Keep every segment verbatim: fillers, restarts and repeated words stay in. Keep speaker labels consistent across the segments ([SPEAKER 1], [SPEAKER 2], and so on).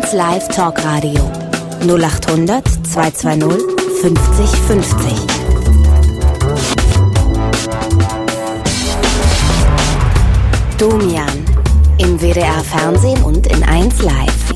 [SPEAKER 1] eins Live Talkradio null acht hundert zweihundertzweißig fünfzig fünfzig. Domian im W D R Fernsehen und in eins Live.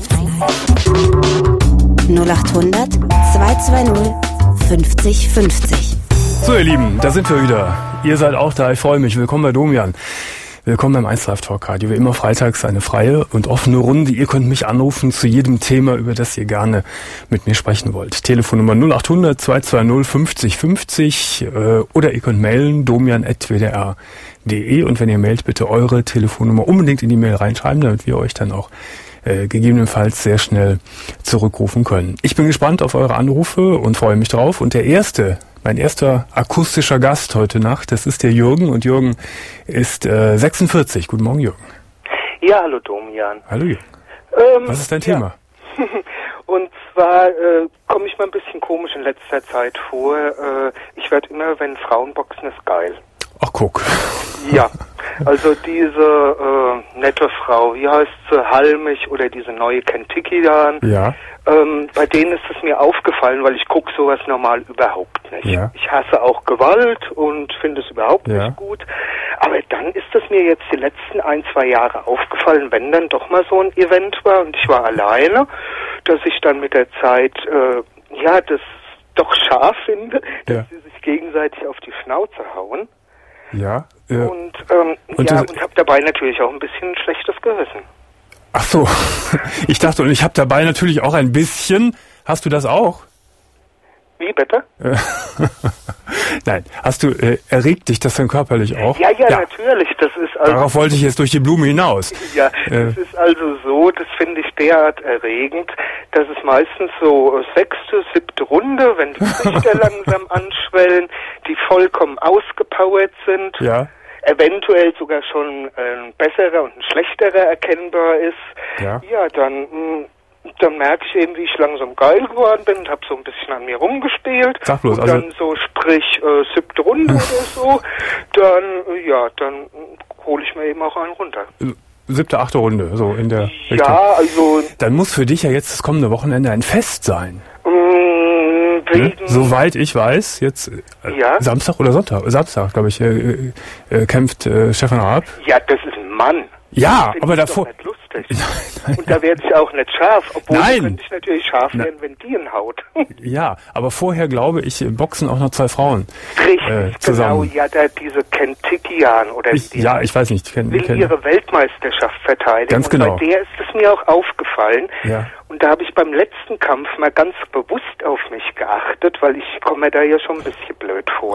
[SPEAKER 1] null acht hundert zweihundertzweißig fünfzig fünfzig.
[SPEAKER 2] So ihr Lieben, da sind wir wieder. Ihr seid auch da, ich freue mich. Willkommen bei Domian. Willkommen beim eins Live Talk Radio. Wie immer freitags eine freie und offene Runde. Ihr könnt mich anrufen zu jedem Thema, über das ihr gerne mit mir sprechen wollt. Telefonnummer null acht hundert zweihundertzweißig fünfzig fünfzig äh, oder ihr könnt mailen domian at w d r punkt d e und wenn ihr mailt, bitte eure Telefonnummer unbedingt in die Mail reinschreiben, damit wir euch dann auch äh, gegebenenfalls sehr schnell zurückrufen können. Ich bin gespannt auf eure Anrufe und freue mich drauf. Und der erste Mein erster akustischer Gast heute Nacht, das ist der Jürgen. Und Jürgen ist äh, sechsundvierzig. Guten Morgen, Jürgen.
[SPEAKER 3] Ja, hallo Domian.
[SPEAKER 2] Hallo Jürgen.
[SPEAKER 3] Ähm,
[SPEAKER 2] Was ist dein
[SPEAKER 3] ja.
[SPEAKER 2] Thema?
[SPEAKER 3] Und zwar äh, komme ich mal ein bisschen komisch in letzter Zeit vor. Äh, ich werde immer, wenn Frauen boxen, ist geil.
[SPEAKER 2] Ach, guck.
[SPEAKER 3] Ja, also diese äh, nette Frau, wie heißt sie, Halmich oder diese neue Kentucky-Dan.
[SPEAKER 2] Ja.
[SPEAKER 3] Ähm, bei denen ist es mir aufgefallen, weil ich gucke sowas normal überhaupt nicht.
[SPEAKER 2] Ja.
[SPEAKER 3] Ich hasse auch Gewalt und finde es überhaupt
[SPEAKER 2] Ja.
[SPEAKER 3] nicht gut. Aber dann ist es mir jetzt die letzten ein, zwei Jahre aufgefallen, wenn dann doch mal so ein Event war und ich war alleine, dass ich dann mit der Zeit, äh, ja, das doch scharf finde, dass
[SPEAKER 2] Ja.
[SPEAKER 3] sie sich gegenseitig auf die Schnauze hauen.
[SPEAKER 2] Ja. Äh,
[SPEAKER 3] Und, ähm,
[SPEAKER 2] und
[SPEAKER 3] ja,
[SPEAKER 2] das-
[SPEAKER 3] und habe dabei natürlich auch ein bisschen ein schlechtes Gewissen.
[SPEAKER 2] ach so. Ich dachte, und ich habe dabei natürlich auch ein bisschen. Hast du das auch?
[SPEAKER 3] Wie bitte?
[SPEAKER 2] Äh, Nein. Hast du, äh, erregt dich das dann körperlich auch?
[SPEAKER 3] Ja, ja, natürlich. Das ist also,
[SPEAKER 2] Darauf wollte ich jetzt durch die Blume hinaus.
[SPEAKER 3] ja,
[SPEAKER 2] Äh.
[SPEAKER 3] es ist also so, das finde ich derart erregend, dass es meistens so äh, sechste, siebte Runde, wenn die Gesichter langsam anschwellen, die vollkommen ausgepowert sind,
[SPEAKER 2] Ja.
[SPEAKER 3] eventuell sogar schon ein besserer und ein schlechterer erkennbar ist,
[SPEAKER 2] Ja.
[SPEAKER 3] ja dann, mh, dann merke ich eben, wie ich langsam geil geworden bin und habe so ein bisschen an mir rumgespielt.
[SPEAKER 2] Sag bloß,
[SPEAKER 3] und
[SPEAKER 2] also-
[SPEAKER 3] dann so, sprich, äh, siebte Runde oder so, dann, äh, ja, dann äh, hole ich mir eben auch einen runter.
[SPEAKER 2] Siebte, achte Runde, so in der Richtung.
[SPEAKER 3] Ja, also,
[SPEAKER 2] Dann muss für dich ja jetzt das kommende Wochenende ein Fest sein.
[SPEAKER 3] mh,
[SPEAKER 2] Ne?
[SPEAKER 3] wegen,
[SPEAKER 2] Soweit ich weiß, jetzt äh,
[SPEAKER 3] Ja.
[SPEAKER 2] Samstag oder Sonntag, Samstag, glaube ich, äh, äh, kämpft äh, Stefan Raab.
[SPEAKER 3] ja, das ist ein Mann.
[SPEAKER 2] Ja,
[SPEAKER 3] Find
[SPEAKER 2] aber
[SPEAKER 3] ich
[SPEAKER 2] davor.
[SPEAKER 3] Doch nicht lustig. Und da werde ich auch nicht scharf, obwohl
[SPEAKER 2] Nein.
[SPEAKER 3] da könnte ich natürlich scharf
[SPEAKER 2] Na-
[SPEAKER 3] werden, wenn die ihn haut.
[SPEAKER 2] Ja, aber vorher glaube ich, boxen auch noch zwei Frauen.
[SPEAKER 3] Richtig,
[SPEAKER 2] Äh, zusammen.
[SPEAKER 3] genau. Ja, da diese Kentuckian oder
[SPEAKER 2] Ich,
[SPEAKER 3] die
[SPEAKER 2] ja, ich weiß nicht. Ich kenn,
[SPEAKER 3] will
[SPEAKER 2] kenn,
[SPEAKER 3] ihre Weltmeisterschaft verteidigen.
[SPEAKER 2] Ganz
[SPEAKER 3] und
[SPEAKER 2] genau.
[SPEAKER 3] bei der ist es mir auch aufgefallen.
[SPEAKER 2] Ja.
[SPEAKER 3] Und da habe ich beim letzten Kampf mal ganz bewusst auf mich geachtet, weil ich komme mir da ja schon ein bisschen blöd vor.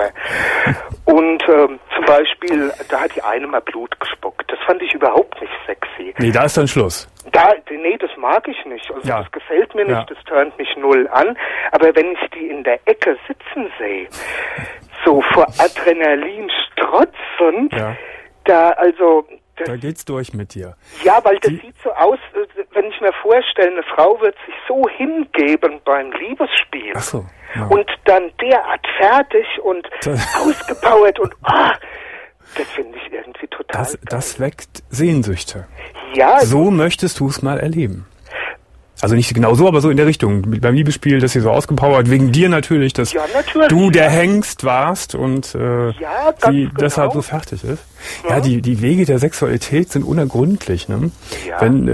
[SPEAKER 3] Und ähm, zum Beispiel, da hat die eine mal Blut gespuckt. Das fand ich überhaupt nicht sexy.
[SPEAKER 2] Nee, da ist dann Schluss.
[SPEAKER 3] Da, nee, das mag ich nicht. Also
[SPEAKER 2] Ja.
[SPEAKER 3] das gefällt mir nicht,
[SPEAKER 2] Ja.
[SPEAKER 3] das turnt mich null an. Aber wenn ich die in der Ecke sitzen sehe, so vor Adrenalin strotzend,
[SPEAKER 2] Ja.
[SPEAKER 3] da also, das,
[SPEAKER 2] Da geht's durch mit dir.
[SPEAKER 3] ja, weil das
[SPEAKER 2] Die-
[SPEAKER 3] sieht so aus, äh, wenn ich mir vorstelle, eine Frau wird sich so hingeben beim Liebesspiel.
[SPEAKER 2] Ach so. Ja.
[SPEAKER 3] Und dann derart fertig und
[SPEAKER 2] Das-
[SPEAKER 3] ausgepowert und ah, das finde ich irgendwie total
[SPEAKER 2] Das,
[SPEAKER 3] geil.
[SPEAKER 2] das weckt Sehnsüchte.
[SPEAKER 3] Ja,
[SPEAKER 2] So möchtest du es mal erleben. Also nicht genau so, aber so in der Richtung. Beim Liebesspiel, dass sie so ausgepowert, wegen dir natürlich, dass
[SPEAKER 3] Ja, natürlich.
[SPEAKER 2] du der Hengst warst und äh,
[SPEAKER 3] Ja, ganz
[SPEAKER 2] sie
[SPEAKER 3] genau.
[SPEAKER 2] deshalb so fertig ist. Ja,
[SPEAKER 3] Ja.
[SPEAKER 2] die, die Wege der Sexualität sind unergründlich. Ne?
[SPEAKER 3] Ja.
[SPEAKER 2] Wenn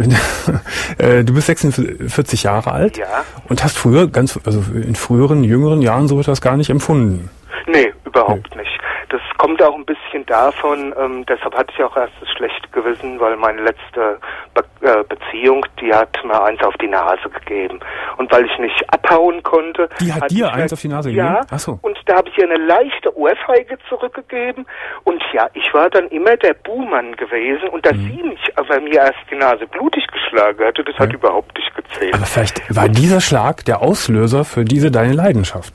[SPEAKER 2] äh, du bist sechsundvierzig Jahre alt
[SPEAKER 3] Ja.
[SPEAKER 2] und hast früher, ganz also in früheren, jüngeren Jahren so etwas gar nicht empfunden.
[SPEAKER 3] Nee, überhaupt nicht. Das kommt auch ein bisschen davon, ähm, deshalb hatte ich auch erst das schlechte Gewissen, weil meine letzte Be äh, Beziehung, die hat mir eins auf die Nase gegeben. Und weil ich nicht abhauen konnte...
[SPEAKER 2] Die hat
[SPEAKER 3] hatte
[SPEAKER 2] dir
[SPEAKER 3] ich
[SPEAKER 2] eins
[SPEAKER 3] mir-
[SPEAKER 2] auf die Nase
[SPEAKER 3] Ja,
[SPEAKER 2] gegeben? Ach so.
[SPEAKER 3] und da habe ich ihr eine leichte Ohrfeige zurückgegeben. Und ja, ich war dann immer der Buhmann gewesen. Und dass sie mich aber mir erst die Nase blutig geschlagen hatte, das hat
[SPEAKER 2] Ja.
[SPEAKER 3] überhaupt nicht gezählt.
[SPEAKER 2] Aber vielleicht war dieser Schlag der Auslöser für diese deine Leidenschaft.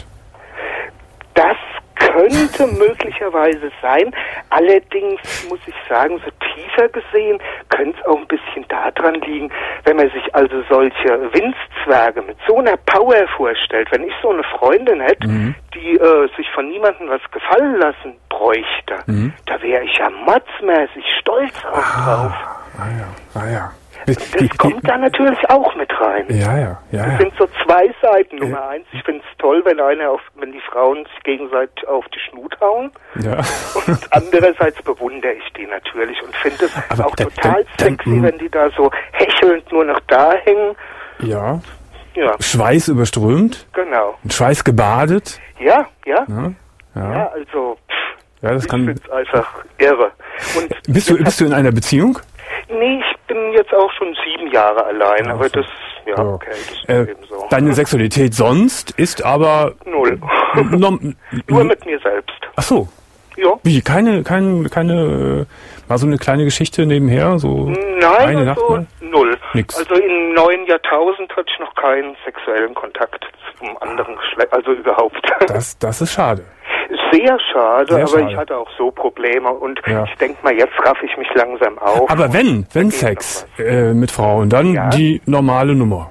[SPEAKER 3] Das könnte möglicherweise sein. Allerdings muss ich sagen, so tiefer gesehen könnte es auch ein bisschen daran liegen, wenn man sich also solche Windzwerge mit so einer Power vorstellt. Wenn ich so eine Freundin hätte,
[SPEAKER 2] Mhm.
[SPEAKER 3] die äh, sich von niemandem was gefallen lassen bräuchte,
[SPEAKER 2] Mhm.
[SPEAKER 3] da wäre ich ja motzmäßig stolz auch drauf.
[SPEAKER 2] Ah ja, ah ja.
[SPEAKER 3] Das die, kommt die, da natürlich auch mit rein.
[SPEAKER 2] Ja, ja, ja.
[SPEAKER 3] Das sind so zwei Seiten. Nummer ja. eins, ich finde es toll, wenn einer auf, wenn die Frauen sich gegenseitig auf die Schnut hauen. Ja. Und andererseits bewundere ich die natürlich und finde es aber auch da, total da, sexy, dann, wenn die da so hechelnd nur noch da hängen.
[SPEAKER 2] Ja. Ja. Schweiß überströmt.
[SPEAKER 3] Genau.
[SPEAKER 2] Schweiß gebadet.
[SPEAKER 3] Ja, ja.
[SPEAKER 2] Ja, ja.
[SPEAKER 3] ja also pff,
[SPEAKER 2] ja, das
[SPEAKER 3] ich
[SPEAKER 2] kann...
[SPEAKER 3] finde es einfach irre. Und
[SPEAKER 2] bist du, bist du in einer Beziehung?
[SPEAKER 3] Nee, ich bin jetzt auch schon sieben Jahre allein, ja, aber das, ja,
[SPEAKER 2] so.
[SPEAKER 3] okay, das ist
[SPEAKER 2] äh,
[SPEAKER 3] eben so.
[SPEAKER 2] Deine Sexualität sonst ist aber...
[SPEAKER 3] Null.
[SPEAKER 2] No,
[SPEAKER 3] Nur mit mir selbst.
[SPEAKER 2] Ach so.
[SPEAKER 3] Ja.
[SPEAKER 2] Wie, keine, keine, keine, mal so eine kleine Geschichte nebenher, so
[SPEAKER 3] Nein,
[SPEAKER 2] eine
[SPEAKER 3] also
[SPEAKER 2] Nacht mal?
[SPEAKER 3] null.
[SPEAKER 2] Nix.
[SPEAKER 3] Also im neuen Jahrtausend hatte ich noch keinen sexuellen Kontakt zum anderen Geschlecht, also überhaupt.
[SPEAKER 2] Das, das ist schade.
[SPEAKER 3] Sehr schade,
[SPEAKER 2] Sehr
[SPEAKER 3] aber
[SPEAKER 2] schade.
[SPEAKER 3] ich hatte auch so Probleme und
[SPEAKER 2] ja.
[SPEAKER 3] ich denke mal, jetzt raff ich mich langsam auf.
[SPEAKER 2] Aber wenn, wenn Sex äh, mit Frauen, dann ja. die normale Nummer.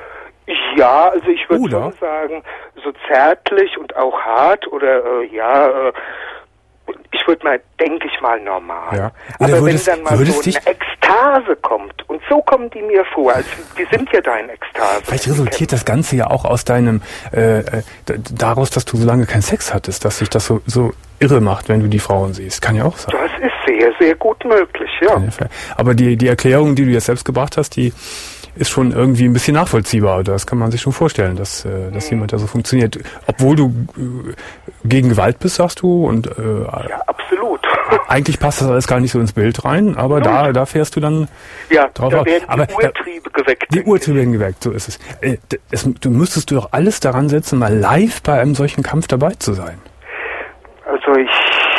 [SPEAKER 3] Ja, also ich würde schon sagen, so zärtlich und auch hart oder äh, ja, äh, ich würde mal, denke ich mal, normal.
[SPEAKER 2] Ja.
[SPEAKER 3] Aber
[SPEAKER 2] würdest,
[SPEAKER 3] wenn dann mal so eine Ekstase kommt, und so kommen die mir vor, also die sind ja da in Ekstase.
[SPEAKER 2] Vielleicht resultiert das Ganze ja auch aus deinem, äh, äh, daraus, dass du so lange keinen Sex hattest, dass sich das so, so irre macht, wenn du die Frauen siehst. Kann ja auch sein.
[SPEAKER 3] Das ist sehr, sehr gut möglich, ja.
[SPEAKER 2] Aber die, die Erklärung, die du jetzt selbst gebracht hast, die ist schon irgendwie ein bisschen nachvollziehbar. Das kann man sich schon vorstellen, dass, äh, dass mhm. jemand da so funktioniert. Obwohl du äh, gegen Gewalt bist, sagst du. Und, äh,
[SPEAKER 3] ja, absolut.
[SPEAKER 2] Eigentlich passt das alles gar nicht so ins Bild rein, aber da, da fährst du dann
[SPEAKER 3] ja,
[SPEAKER 2] drauf
[SPEAKER 3] da
[SPEAKER 2] auf.
[SPEAKER 3] werden
[SPEAKER 2] aber
[SPEAKER 3] die Urtriebe da, geweckt.
[SPEAKER 2] Die Urtriebe werden geweckt, so ist es. Äh, es. Du müsstest du doch alles daran setzen, mal live bei einem solchen Kampf dabei zu sein.
[SPEAKER 3] Also ich...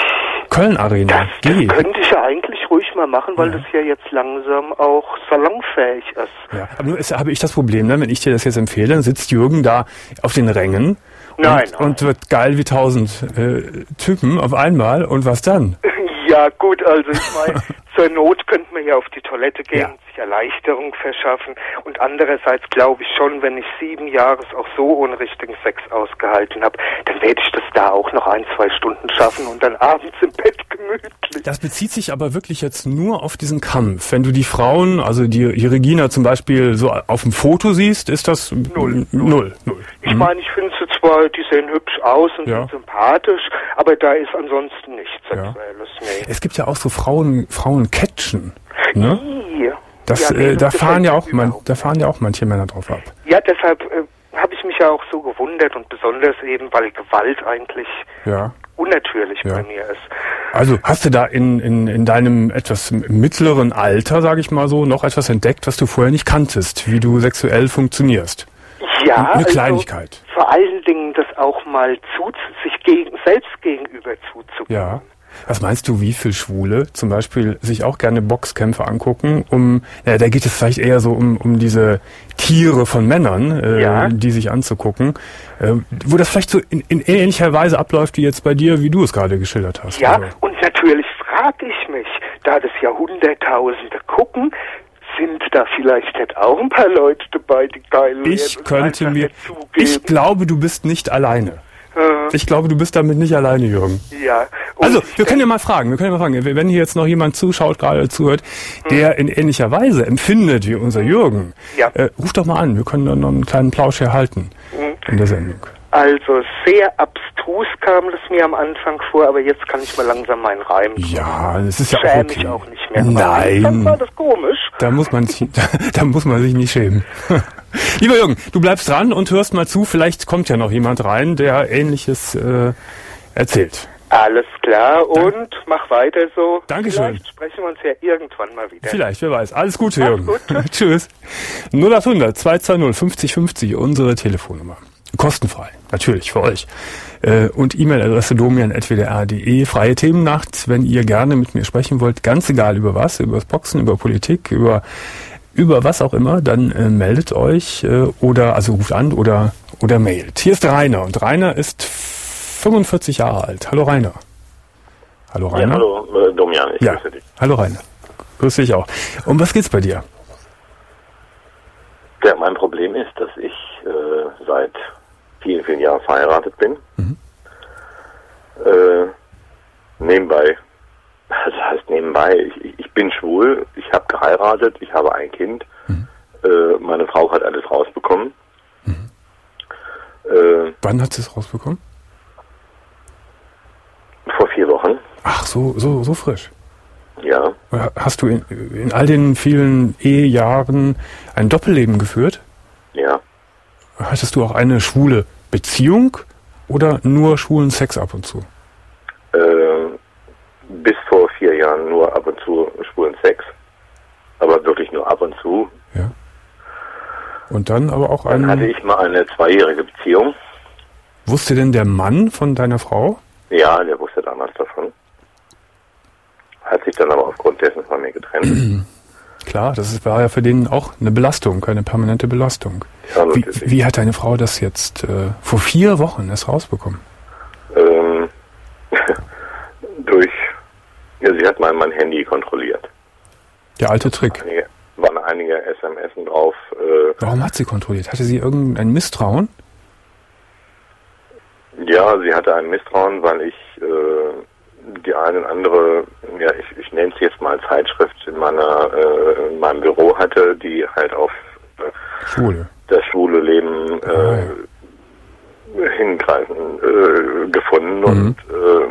[SPEAKER 2] Köln Arena,
[SPEAKER 3] das, das könnte ich ja eigentlich ruhig mal machen, weil ja. das ja jetzt langsam auch salonfähig ist.
[SPEAKER 2] Ja, aber nur ist, habe ich das Problem, ne? Wenn ich dir das jetzt empfehle, dann sitzt Jürgen da auf den Rängen
[SPEAKER 3] nein,
[SPEAKER 2] und,
[SPEAKER 3] nein.
[SPEAKER 2] und wird geil wie tausend äh, Typen auf einmal und was dann?
[SPEAKER 3] Ja gut, also ich meine, zur Not könnte man ja auf die Toilette gehen
[SPEAKER 2] ja.
[SPEAKER 3] und sich Erleichterung verschaffen. Und andererseits glaube ich schon, wenn ich sieben Jahre auch so ohne richtigen Sex ausgehalten habe, dann werde ich das da auch noch ein, zwei Stunden schaffen und dann abends im Bett gemütlich.
[SPEAKER 2] Das bezieht sich aber wirklich jetzt nur auf diesen Kampf. Wenn du die Frauen, also die, die Regina zum Beispiel so auf dem Foto siehst, ist das
[SPEAKER 3] null.
[SPEAKER 2] Null. null.
[SPEAKER 3] Ich mhm. meine, ich finde sie zwar, die sehen hübsch aus und
[SPEAKER 2] ja.
[SPEAKER 3] sind sympathisch, aber da ist ansonsten nichts Sexuelles. Ja. Nee.
[SPEAKER 2] Es gibt ja auch so Frauen, Frauen-Catchen. Ne?
[SPEAKER 3] Ja.
[SPEAKER 2] Das,
[SPEAKER 3] ja, nee,
[SPEAKER 2] äh, da
[SPEAKER 3] das
[SPEAKER 2] fahren ja auch man, da fahren ja auch manche Männer drauf ab.
[SPEAKER 3] Ja, deshalb äh, habe ich mich ja auch so gewundert und besonders eben, weil Gewalt eigentlich
[SPEAKER 2] ja.
[SPEAKER 3] unnatürlich
[SPEAKER 2] ja.
[SPEAKER 3] bei mir ist.
[SPEAKER 2] Also hast du da in, in, in deinem etwas mittleren Alter, sage ich mal so, noch etwas entdeckt, was du vorher nicht kanntest, wie du sexuell funktionierst?
[SPEAKER 3] Ja,
[SPEAKER 2] eine Kleinigkeit.
[SPEAKER 3] Also vor allen Dingen das auch mal zu, sich gegen, selbst gegenüber zuzugeben.
[SPEAKER 2] Ja. Was meinst du, wie viel Schwule zum Beispiel sich auch gerne Boxkämpfe angucken, um, ja, da geht es vielleicht eher so um, um diese Tiere von Männern, äh,
[SPEAKER 3] ja.
[SPEAKER 2] die sich anzugucken, äh, wo das vielleicht so in, in ähnlicher Weise abläuft wie jetzt bei dir, wie du es gerade geschildert hast.
[SPEAKER 3] Ja,
[SPEAKER 2] also.
[SPEAKER 3] Und natürlich frage ich mich, da das ja Hunderttausende gucken, sind da vielleicht nicht auch ein paar Leute dabei, die geil werden?
[SPEAKER 2] Ich könnte mir, ich glaube, du bist nicht alleine. Ich glaube, du bist damit nicht alleine, Jürgen.
[SPEAKER 3] Ja.
[SPEAKER 2] Also, wir können ja mal fragen, wir können ja mal fragen, wenn hier jetzt noch jemand zuschaut, gerade zuhört, der hm. in ähnlicher Weise empfindet wie unser Jürgen,
[SPEAKER 3] ja.
[SPEAKER 2] äh, ruf doch mal an, wir können dann noch einen kleinen Plausch erhalten hm. in der Sendung.
[SPEAKER 3] Also, sehr abstrus kam das mir am Anfang vor, aber jetzt kann ich mal langsam meinen Reim tun.
[SPEAKER 2] Ja, das ist ja
[SPEAKER 3] auch
[SPEAKER 2] okay.
[SPEAKER 3] mich auch nicht mehr.
[SPEAKER 2] Nein.
[SPEAKER 3] Dann war das komisch.
[SPEAKER 2] Da muss man sich, da, da muss man sich nicht schämen. Lieber Jürgen, du bleibst dran und hörst mal zu, vielleicht kommt ja noch jemand rein, der Ähnliches äh, erzählt.
[SPEAKER 3] Alles klar und Dank. Mach weiter so.
[SPEAKER 2] Dankeschön.
[SPEAKER 3] Vielleicht sprechen wir uns ja irgendwann mal wieder.
[SPEAKER 2] Vielleicht, wer weiß. Alles Gute,
[SPEAKER 3] Mach's
[SPEAKER 2] Jürgen.
[SPEAKER 3] Gut,
[SPEAKER 2] tschüss. null acht hundert zwei zwei null fünfzig fünfzig, unsere Telefonnummer. Kostenfrei, natürlich, für euch. Äh, und E-Mail-Adresse domian at w d r punkt d e. Freie Themennacht, wenn ihr gerne mit mir sprechen wollt, ganz egal über was, über das Boxen, über Politik, über über was auch immer, dann äh, meldet euch äh, oder, also ruft an oder oder mailt. Hier ist Rainer und Rainer ist fünfundvierzig Jahre alt. Hallo Rainer. Hallo Rainer.
[SPEAKER 4] Ja, hallo äh, Domian, ich
[SPEAKER 2] ja.
[SPEAKER 4] grüße dich.
[SPEAKER 2] Hallo Rainer. Grüß dich auch. Um was geht's bei dir?
[SPEAKER 4] Ja, mein Problem ist, dass ich äh, seit vielen, vielen Jahren verheiratet bin. Mhm. Äh, nebenbei, also heißt nebenbei? Ich, ich, ich bin schwul, ich habe geheiratet, ich habe ein Kind. Mhm. Äh, meine Frau hat alles rausbekommen.
[SPEAKER 2] Mhm.
[SPEAKER 4] Äh,
[SPEAKER 2] Wann hat sie es rausbekommen?
[SPEAKER 4] Vor vier Wochen.
[SPEAKER 2] Ach, so, so, so frisch.
[SPEAKER 4] Ja.
[SPEAKER 2] Hast du in, in all den vielen Ehejahren ein Doppelleben geführt?
[SPEAKER 4] Ja.
[SPEAKER 2] Hattest du auch eine schwule Beziehung oder nur schwulen Sex ab und zu?
[SPEAKER 4] Äh, bis vor vier Jahren nur ab und zu schwulen Sex. Aber wirklich nur ab und zu.
[SPEAKER 2] Ja. Und dann aber auch
[SPEAKER 4] Dann
[SPEAKER 2] eine...
[SPEAKER 4] hatte ich mal eine zweijährige Beziehung.
[SPEAKER 2] Wusste denn der Mann von deiner Frau?
[SPEAKER 4] Ja, der wusste damals davon. Hat sich dann aber aufgrund dessen von mir getrennt.
[SPEAKER 2] Klar, das ist, war ja für den auch eine Belastung, keine permanente Belastung.
[SPEAKER 4] Ja,
[SPEAKER 2] wie, wie hat deine Frau das jetzt äh, vor vier Wochen erst rausbekommen?
[SPEAKER 4] Ähm, durch, ja, sie hat mal mein Handy kontrolliert.
[SPEAKER 2] Der alte Trick.
[SPEAKER 4] Einige, waren einige S M S drauf. Äh,
[SPEAKER 2] Warum hat sie kontrolliert? Hatte sie irgendein Misstrauen?
[SPEAKER 4] Ja, sie hatte ein Misstrauen, weil ich äh, die eine und andere, ja, ich, ich nenne es jetzt mal Zeitschrift in meiner äh, in meinem Büro hatte, die halt auf äh,
[SPEAKER 2] Schwule.
[SPEAKER 4] das schwule Leben äh,
[SPEAKER 2] ah, ja.
[SPEAKER 4] hingreifen äh, gefunden. Mhm. Und äh,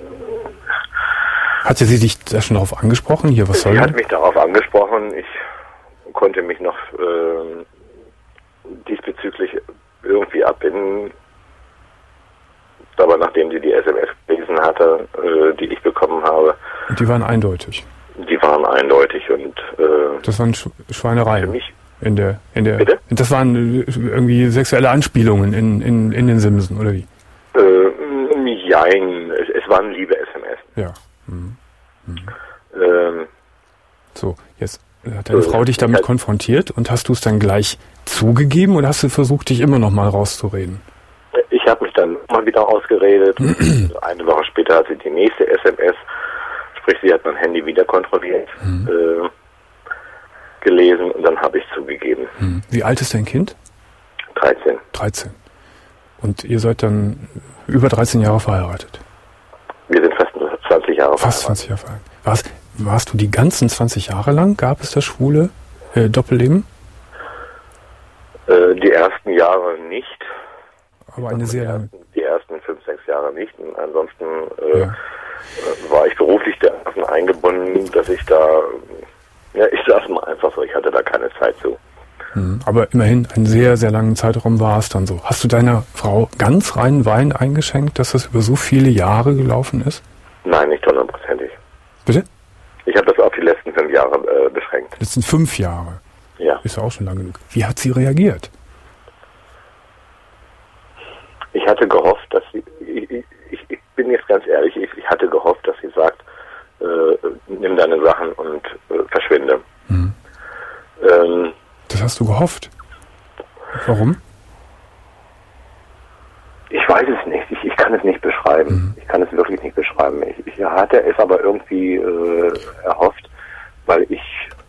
[SPEAKER 2] hatte sie dich da schon darauf angesprochen? Hier, was soll
[SPEAKER 4] sie
[SPEAKER 2] das?
[SPEAKER 4] hat mich darauf angesprochen. Ich konnte mich noch äh, diesbezüglich irgendwie abbinden. Aber nachdem sie die S M S gelesen hatte, äh, die ich bekommen habe...
[SPEAKER 2] Und die waren eindeutig?
[SPEAKER 4] Die waren eindeutig und... Äh,
[SPEAKER 2] das waren Sch Schweinereien?
[SPEAKER 4] Für mich?
[SPEAKER 2] In der, in der,
[SPEAKER 4] Bitte?
[SPEAKER 2] Das waren irgendwie sexuelle Anspielungen in, in, in den Simsen, oder wie?
[SPEAKER 4] Äh, jein, es, es waren liebe S M S.
[SPEAKER 2] Ja. Mhm. Mhm.
[SPEAKER 4] Ähm,
[SPEAKER 2] so, jetzt hat deine äh, Frau dich damit halt konfrontiert und hast du es dann gleich zugegeben oder hast du versucht, dich immer noch mal rauszureden?
[SPEAKER 4] Ich habe mich dann mal wieder ausgeredet. Eine Woche später hat sie die nächste S M S, sprich sie hat mein Handy wieder kontrolliert, mhm. äh, gelesen und dann habe ich zugegeben.
[SPEAKER 2] Mhm. Wie alt ist dein Kind?
[SPEAKER 4] dreizehn.
[SPEAKER 2] dreizehn. Und ihr seid dann über dreizehn Jahre verheiratet?
[SPEAKER 4] Wir sind fast zwanzig Jahre verheiratet.
[SPEAKER 2] Fast zwanzig Jahre verheiratet. Warst, warst du die ganzen zwanzig Jahre lang? Gab es das schwule äh, Doppelleben?
[SPEAKER 4] Äh, die ersten Jahre nicht.
[SPEAKER 2] Aber eine sehr lange.
[SPEAKER 4] Die ersten fünf, sechs Jahre nicht. Und ansonsten äh, ja. war ich beruflich dermaßen eingebunden, dass ich da, ja, ich sag's mal einfach so, ich hatte da keine Zeit zu.
[SPEAKER 2] Mhm. Aber immerhin einen sehr, sehr langen Zeitraum war es dann so. Hast du deiner Frau ganz reinen Wein eingeschenkt, dass das über so viele Jahre gelaufen ist?
[SPEAKER 4] Nein, nicht hundertprozentig.
[SPEAKER 2] Bitte?
[SPEAKER 4] Ich habe das auf die letzten fünf Jahre äh, beschränkt.
[SPEAKER 2] Das sind fünf Jahre.
[SPEAKER 4] Ja.
[SPEAKER 2] Ist ja auch schon lang genug. Wie hat sie reagiert?
[SPEAKER 4] Ich hatte gehofft, dass sie, ich, ich, ich bin jetzt ganz ehrlich, ich, ich hatte gehofft, dass sie sagt, äh, nimm deine Sachen und äh, verschwinde.
[SPEAKER 2] Mhm.
[SPEAKER 4] Ähm,
[SPEAKER 2] das hast du gehofft? Warum?
[SPEAKER 4] Ich weiß es nicht, ich, ich kann es nicht beschreiben. Mhm. Ich kann es wirklich nicht beschreiben. Ich, ich hatte es aber irgendwie äh, erhofft, weil ich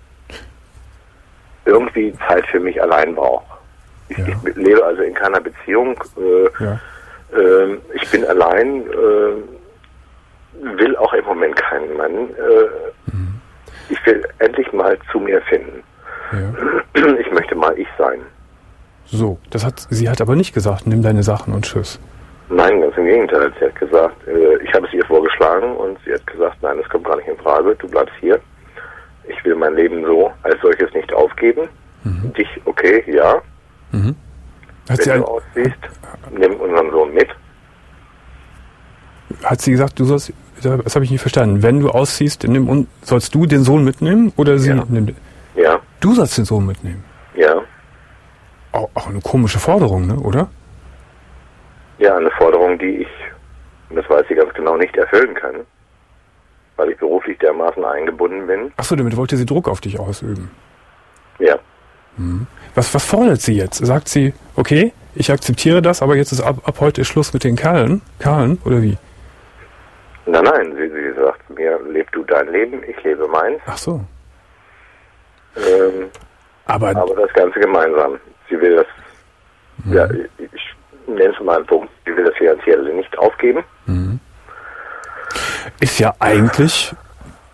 [SPEAKER 4] irgendwie Zeit für mich allein brauche. Ich, ja. ich lebe also in keiner Beziehung. Äh, ja. äh, ich bin allein, äh, will auch im Moment keinen Mann. Äh, mhm. Ich will endlich mal zu mir finden. Ja. Ich möchte mal ich sein.
[SPEAKER 2] So, das hat sie hat aber nicht gesagt, nimm deine Sachen und tschüss.
[SPEAKER 4] Nein, ganz im Gegenteil. Sie hat gesagt, äh, ich habe es ihr vorgeschlagen und sie hat gesagt, nein, das kommt gar nicht in Frage, du bleibst hier. Ich will mein Leben so als solches nicht aufgeben. Mhm. Dich, okay, ja.
[SPEAKER 2] Mhm. Hat
[SPEAKER 4] Wenn
[SPEAKER 2] sie
[SPEAKER 4] du
[SPEAKER 2] ein,
[SPEAKER 4] aussiehst, nimm unseren Sohn mit.
[SPEAKER 2] Hat sie gesagt, du sollst, das habe ich nicht verstanden, wenn du ausziehst, nimm, sollst du den Sohn mitnehmen oder sie
[SPEAKER 4] ja.
[SPEAKER 2] nimmt?
[SPEAKER 4] Ja.
[SPEAKER 2] Du sollst den Sohn mitnehmen?
[SPEAKER 4] Ja.
[SPEAKER 2] Auch, auch eine komische Forderung, ne, oder?
[SPEAKER 4] Ja, eine Forderung, die ich, und das weiß ich ganz genau, nicht erfüllen kann, weil ich beruflich dermaßen eingebunden bin.
[SPEAKER 2] Ach so, damit wollte sie Druck auf dich ausüben?
[SPEAKER 4] Ja.
[SPEAKER 2] Mhm. Was, was fordert sie jetzt? Sagt sie, okay, ich akzeptiere das, aber jetzt ist ab, ab heute Schluss mit den Kerlen, Kerlen, oder wie?
[SPEAKER 4] Nein, nein, sie, sie sagt mir, leb du dein Leben, ich lebe meins.
[SPEAKER 2] Ach so.
[SPEAKER 4] Ähm, aber, aber das Ganze gemeinsam. Sie will das, mhm. ja, ich nenne es mal einen Punkt, sie will das Finanzielle nicht aufgeben.
[SPEAKER 2] Mhm. Ist ja eigentlich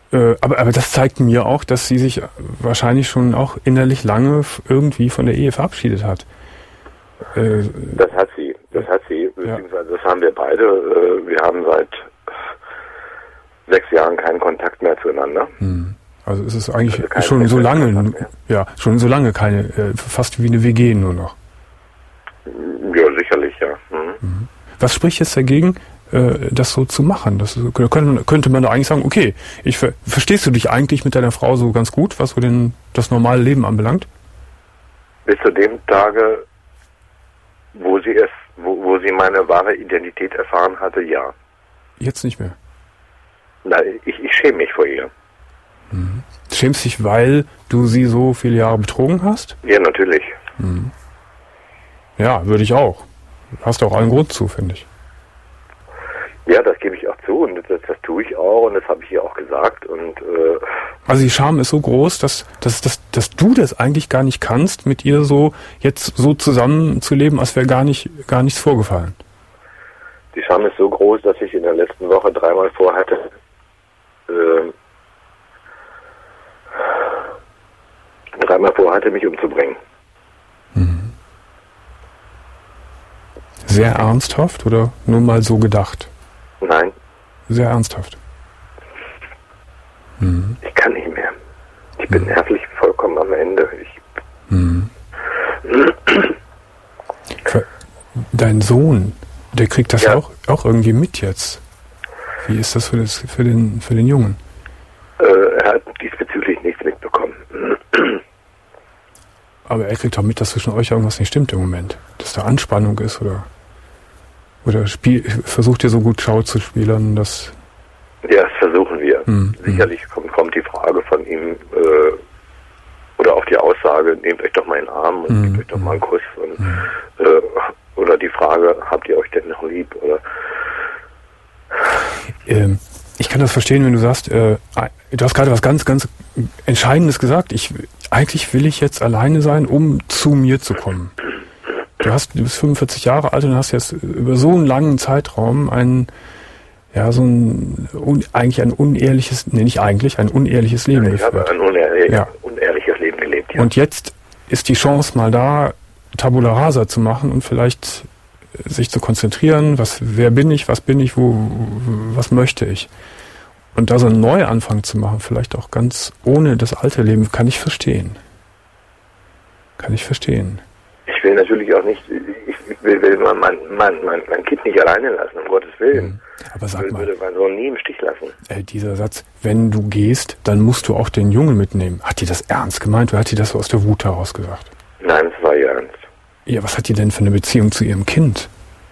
[SPEAKER 2] Äh, aber, aber das zeigt mir auch, dass sie sich wahrscheinlich schon auch innerlich lange irgendwie von der Ehe verabschiedet hat.
[SPEAKER 4] Äh, das hat sie, das hat sie, beziehungsweise ja. das haben wir beide. Äh, wir haben seit sechs Jahren keinen Kontakt mehr zueinander.
[SPEAKER 2] Hm. Also es ist eigentlich also schon so lange, ja, schon so lange keine, äh, fast wie eine W G nur noch.
[SPEAKER 4] Ja, sicherlich, ja. Mhm.
[SPEAKER 2] Was spricht jetzt dagegen, äh, das so zu machen? Das könnte, könnte man doch eigentlich sagen, okay, ich ver verstehst du dich eigentlich mit deiner Frau so ganz gut, was so den, das normale Leben anbelangt?
[SPEAKER 4] Bis zu dem Tage, wo sie es, wo, wo sie meine wahre Identität erfahren hatte, ja.
[SPEAKER 2] Jetzt nicht mehr?
[SPEAKER 4] Nein, ich, ich schäme mich vor ihr.
[SPEAKER 2] Mhm. Schämst dich, weil du sie so viele Jahre betrogen hast?
[SPEAKER 4] Ja, natürlich.
[SPEAKER 2] Mhm. Ja, würde ich auch. Hast du auch allen Grund zu, finde ich.
[SPEAKER 4] Ja, das gebe ich auch zu und das, das tue ich auch und das habe ich ihr auch gesagt. Und äh
[SPEAKER 2] also die Scham ist so groß, dass, dass, dass, dass du das eigentlich gar nicht kannst, mit ihr so jetzt so zusammenzuleben, als wäre gar nicht gar nichts vorgefallen.
[SPEAKER 4] Die Scham ist so groß, dass ich in der letzten Woche dreimal vorhatte, äh, dreimal vorhatte, mich umzubringen.
[SPEAKER 2] Mhm. Sehr ernsthaft oder nur mal so gedacht?
[SPEAKER 4] Nein.
[SPEAKER 2] Sehr ernsthaft. Mhm.
[SPEAKER 4] Ich kann nicht mehr. Ich bin mhm. nervlich vollkommen am Ende. Ich
[SPEAKER 2] mhm. Dein Sohn, der kriegt das ja. auch, auch irgendwie mit jetzt. Wie ist das für, das, für, den, für den Jungen?
[SPEAKER 4] Äh, er hat diesbezüglich nichts mitbekommen.
[SPEAKER 2] Aber er kriegt auch mit, dass zwischen euch irgendwas nicht stimmt im Moment. Dass da Anspannung ist oder oder spiel, versucht ihr so gut Schau zu spielen, dass...
[SPEAKER 4] Ja, das versuchen wir.
[SPEAKER 2] Hm,
[SPEAKER 4] Sicherlich
[SPEAKER 2] hm.
[SPEAKER 4] kommt, kommt die Frage von ihm äh, oder auch die Aussage, nehmt euch doch mal in den Arm und
[SPEAKER 2] hm,
[SPEAKER 4] gebt euch doch mal einen Kuss. Und,
[SPEAKER 2] hm.
[SPEAKER 4] äh, oder die Frage, habt ihr euch denn noch lieb? Oder
[SPEAKER 2] ähm, ich kann das verstehen, wenn du sagst, äh, du hast gerade was ganz, ganz Entscheidendes gesagt. Ich, eigentlich will ich jetzt alleine sein, um zu mir zu kommen. Du hast, du bist fünfundvierzig Jahre alt und hast jetzt über so einen langen Zeitraum ein, ja, so ein, un, eigentlich ein unehrliches, nee, nicht eigentlich, ein unehrliches Leben
[SPEAKER 4] ja, ich
[SPEAKER 2] geführt.
[SPEAKER 4] Ich habe ein unehrlich,
[SPEAKER 2] ja.
[SPEAKER 4] unehrliches Leben gelebt, ja.
[SPEAKER 2] Und jetzt ist die Chance mal da, Tabula Rasa zu machen und vielleicht sich zu konzentrieren, was, wer bin ich, was bin ich, wo, was möchte ich. Und da so einen Neuanfang zu machen, vielleicht auch ganz ohne das alte Leben, kann ich verstehen. Kann ich verstehen.
[SPEAKER 4] Ich will natürlich auch nicht, ich will, will mein, mein, mein, mein Kind nicht alleine lassen, um Gottes Willen.
[SPEAKER 2] Aber sag
[SPEAKER 4] ich
[SPEAKER 2] mal,
[SPEAKER 4] würde meinen Sohn nie im Stich lassen.
[SPEAKER 2] Äh, dieser Satz, wenn du gehst, dann musst du auch den Jungen mitnehmen. Hat die das ernst gemeint oder hat die das so aus der Wut heraus gesagt?
[SPEAKER 4] Nein, es war ihr ernst.
[SPEAKER 2] Ja, was hat die denn für eine Beziehung zu ihrem Kind?